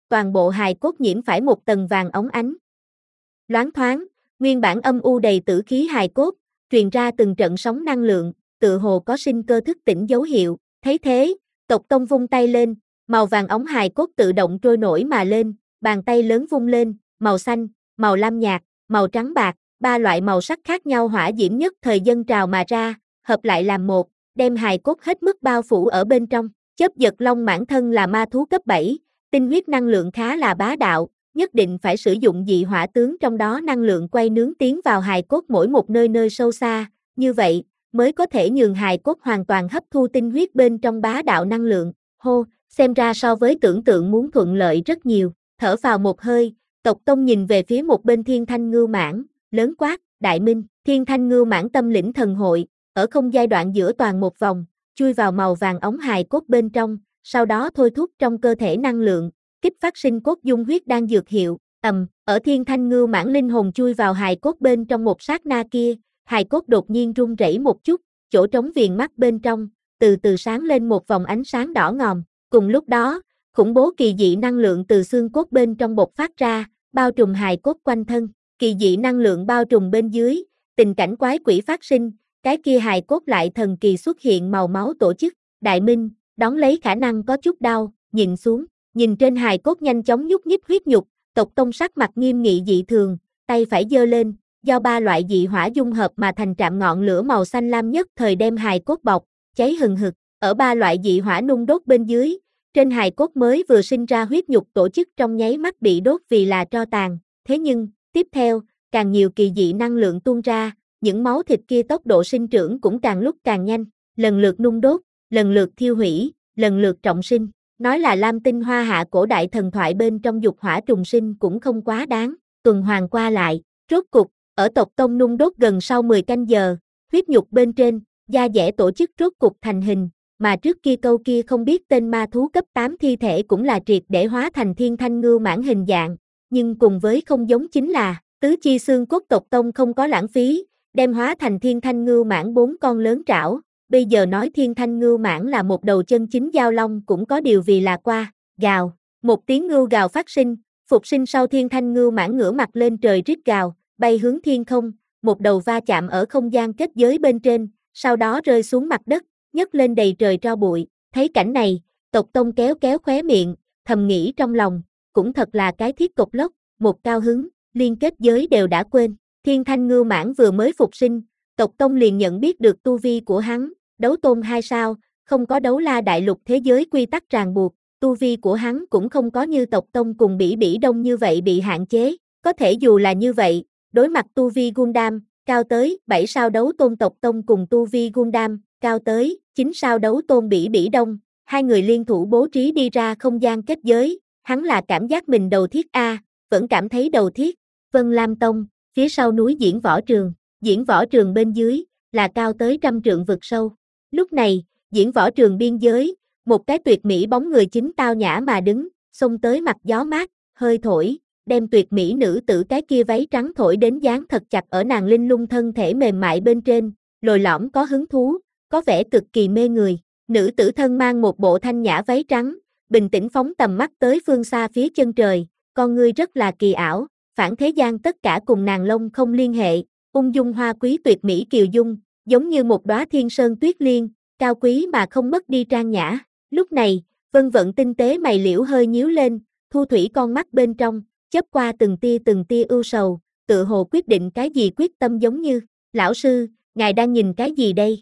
toàn bộ hài cốt nhiễm phải một tầng vàng óng ánh. Loáng thoáng, nguyên bản âm u đầy tử khí hài cốt, truyền ra từng trận sóng năng lượng, tự hồ có sinh cơ thức tỉnh dấu hiệu, thấy thế, tộc tông vung tay lên, màu vàng óng hài cốt tự động trôi nổi mà lên, bàn tay lớn vung lên, màu xanh, màu lam nhạt, màu trắng bạc, ba loại màu sắc khác nhau hỏa diễm nhất thời dâng trào mà ra, hợp lại làm một, đem hài cốt hết mức bao phủ ở bên trong. Chớp giật long mãng thân là ma thú cấp bảy, tinh huyết năng lượng khá là bá đạo, nhất định phải sử dụng dị hỏa tướng trong đó năng lượng quay nướng tiến vào hài cốt mỗi một nơi nơi sâu xa, như vậy mới có thể nhường hài cốt hoàn toàn hấp thu tinh huyết bên trong bá đạo năng lượng. Hô, xem ra so với tưởng tượng muốn thuận lợi rất nhiều. Thở vào một hơi, tộc tông nhìn về phía một bên Thiên Thanh Ngưu Mãng, lớn quát, Đại Minh. Thiên Thanh Ngưu Mãng tâm lĩnh thần hội, ở không giai đoạn giữa toàn một vòng, chui vào màu vàng ống hài cốt bên trong, sau đó thôi thúc trong cơ thể năng lượng, kích phát sinh cốt dung huyết đang dược hiệu. Ầm, ở Thiên Thanh Ngưu Mãng linh hồn chui vào hài cốt bên trong một sát na kia, hài cốt đột nhiên rung rẩy một chút, chỗ trống viền mắt bên trong, từ từ sáng lên một vòng ánh sáng đỏ ngòm. Cùng lúc đó, khủng bố kỳ dị năng lượng từ xương cốt bên trong bộc phát ra, bao trùm hài cốt quanh thân. Kỳ dị năng lượng bao trùm bên dưới, tình cảnh quái quỷ phát sinh, cái kia hài cốt lại thần kỳ xuất hiện màu máu tổ chức. Đại Minh, đón lấy khả năng có chút đau, nhìn xuống, nhìn trên hài cốt nhanh chóng nhúc nhích huyết nhục, tộc tông sắc mặt nghiêm nghị dị thường, tay phải giơ lên, do ba loại dị hỏa dung hợp mà thành trạm ngọn lửa màu xanh lam nhất thời đem hài cốt bọc, cháy hừng hực. Ở ba loại dị hỏa nung đốt bên dưới, trên hài cốt mới vừa sinh ra huyết nhục tổ chức trong nháy mắt bị đốt vì là tro tàn. Thế nhưng, tiếp theo, càng nhiều kỳ dị năng lượng tuôn ra, những máu thịt kia tốc độ sinh trưởng cũng càng lúc càng nhanh, lần lượt nung đốt, lần lượt thiêu hủy, lần lượt trọng sinh. Nói là Lam Tinh Hoa Hạ cổ đại thần thoại bên trong dục hỏa trùng sinh cũng không quá đáng, tuần hoàn qua lại, rốt cục, ở tộc tông nung đốt gần sau mười canh giờ, huyết nhục bên trên, da dẻ tổ chức rốt cục thành hình, mà trước kia câu kia không biết tên ma thú cấp tám thi thể cũng là triệt để hóa thành Thiên Thanh Ngưu Mãng hình dạng, nhưng cùng với không giống chính là, tứ chi xương cốt tộc tông không có lãng phí, đem hóa thành Thiên Thanh Ngưu Mãng bốn con lớn trảo. Bây giờ nói Thiên Thanh Ngưu Mãng là một đầu chân chính giao long cũng có điều vì là qua, gào, một tiếng ngưu gào phát sinh, phục sinh sau Thiên Thanh Ngưu Mãng ngửa mặt lên trời rít gào, bay hướng thiên không, một đầu va chạm ở không gian kết giới bên trên, sau đó rơi xuống mặt đất, nhấc lên đầy trời tro bụi. Thấy cảnh này, tộc tông kéo kéo khóe miệng, thầm nghĩ trong lòng, cũng thật là cái thiết cục lốc, một cao hứng, liên kết giới đều đã quên. Thiên Thanh Ngưu Mãng vừa mới phục sinh, tộc tông liền nhận biết được tu vi của hắn, đấu tôn hai sao, không có đấu la đại lục thế giới quy tắc ràng buộc, tu vi của hắn cũng không có như tộc tông cùng Bỉ Bỉ Đông như vậy bị hạn chế, có thể dù là như vậy, đối mặt tu vi Gundam, cao tới bảy sao đấu tôn tộc tông cùng tu vi Gundam, cao tới chín sao đấu tôn Bỉ Bỉ Đông, hai người liên thủ bố trí đi ra không gian kết giới, hắn là cảm giác mình đầu thiết a, vẫn cảm thấy đầu thiết. Vân Lam Tông, phía sau núi Diễn Võ Trường, Diễn Võ Trường bên dưới là cao tới trăm trượng vực sâu. Lúc này, Diễn Võ Trường biên giới, một cái tuyệt mỹ bóng người chính tao nhã mà đứng, xông tới mặt gió mát, hơi thổi, đem tuyệt mỹ nữ tử cái kia váy trắng thổi đến dán thật chặt ở nàng linh lung thân thể mềm mại bên trên, lồi lõm có hứng thú, có vẻ cực kỳ mê người. Nữ tử thân mang một bộ thanh nhã váy trắng, bình tĩnh phóng tầm mắt tới phương xa phía chân trời, con ngươi rất là kỳ ảo, phản thế gian tất cả cùng nàng lông không liên hệ, ung dung hoa quý tuyệt mỹ kiều dung, giống như một đóa thiên sơn tuyết liên, cao quý mà không mất đi trang nhã. Lúc này, Vân Vận tinh tế mày liễu hơi nhíu lên, thu thủy con mắt bên trong, chớp qua từng tia từng tia ưu sầu, tự hồ quyết định cái gì quyết tâm giống như, lão sư, ngài đang nhìn cái gì đây?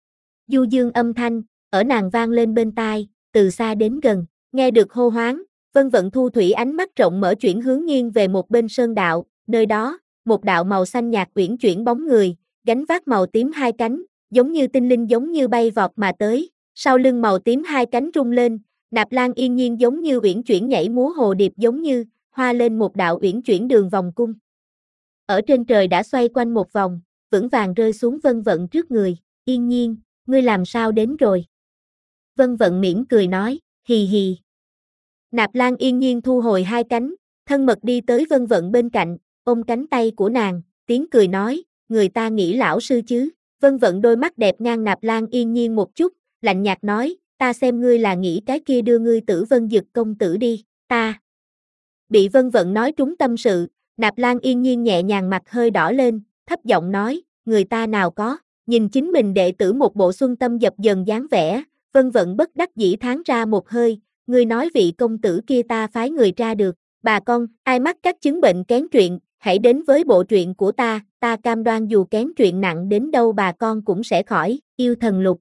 Du dương âm thanh, ở nàng vang lên bên tai, từ xa đến gần, nghe được hô hoáng, Vân Vận thu thủy ánh mắt rộng mở chuyển hướng nghiêng về một bên sơn đạo, nơi đó, một đạo màu xanh nhạt uyển chuyển bóng người, gánh vác màu tím hai cánh, giống như tinh linh giống như bay vọt mà tới, sau lưng màu tím hai cánh rung lên, Nạp Lan yên nhiên giống như uyển chuyển nhảy múa hồ điệp giống như, hoa lên một đạo uyển chuyển đường vòng cung. Ở trên trời đã xoay quanh một vòng, vững vàng rơi xuống Vân Vận trước người, Yên nhiên, ngươi làm sao đến rồi? Vân Vận mỉm cười nói, hì hì. Nạp Lan yên nhiên thu hồi hai cánh, thân mật đi tới Vân Vận bên cạnh, ôm cánh tay của nàng, tiếng cười nói, người ta nghĩ lão sư chứ. Vân Vận đôi mắt đẹp ngang Nạp Lan yên nhiên một chút, lạnh nhạt nói, ta xem ngươi là nghĩ cái kia đưa ngươi Tử Vân Dực công tử đi, ta. Bị Vân Vận nói trúng tâm sự, Nạp Lan Yên Nhiên nhẹ nhàng mặt hơi đỏ lên, thấp giọng nói, người ta nào có, nhìn chính mình đệ tử một bộ xuân tâm dập dần dáng vẻ, Vân Vận bất đắc dĩ thán ra một hơi, ngươi nói vị công tử kia ta phái người tra được, bà con, ai mắc các chứng bệnh kén truyện, hãy đến với bộ truyện của ta, ta cam đoan dù kén truyện nặng đến đâu bà con cũng sẽ khỏi, yêu thần lục.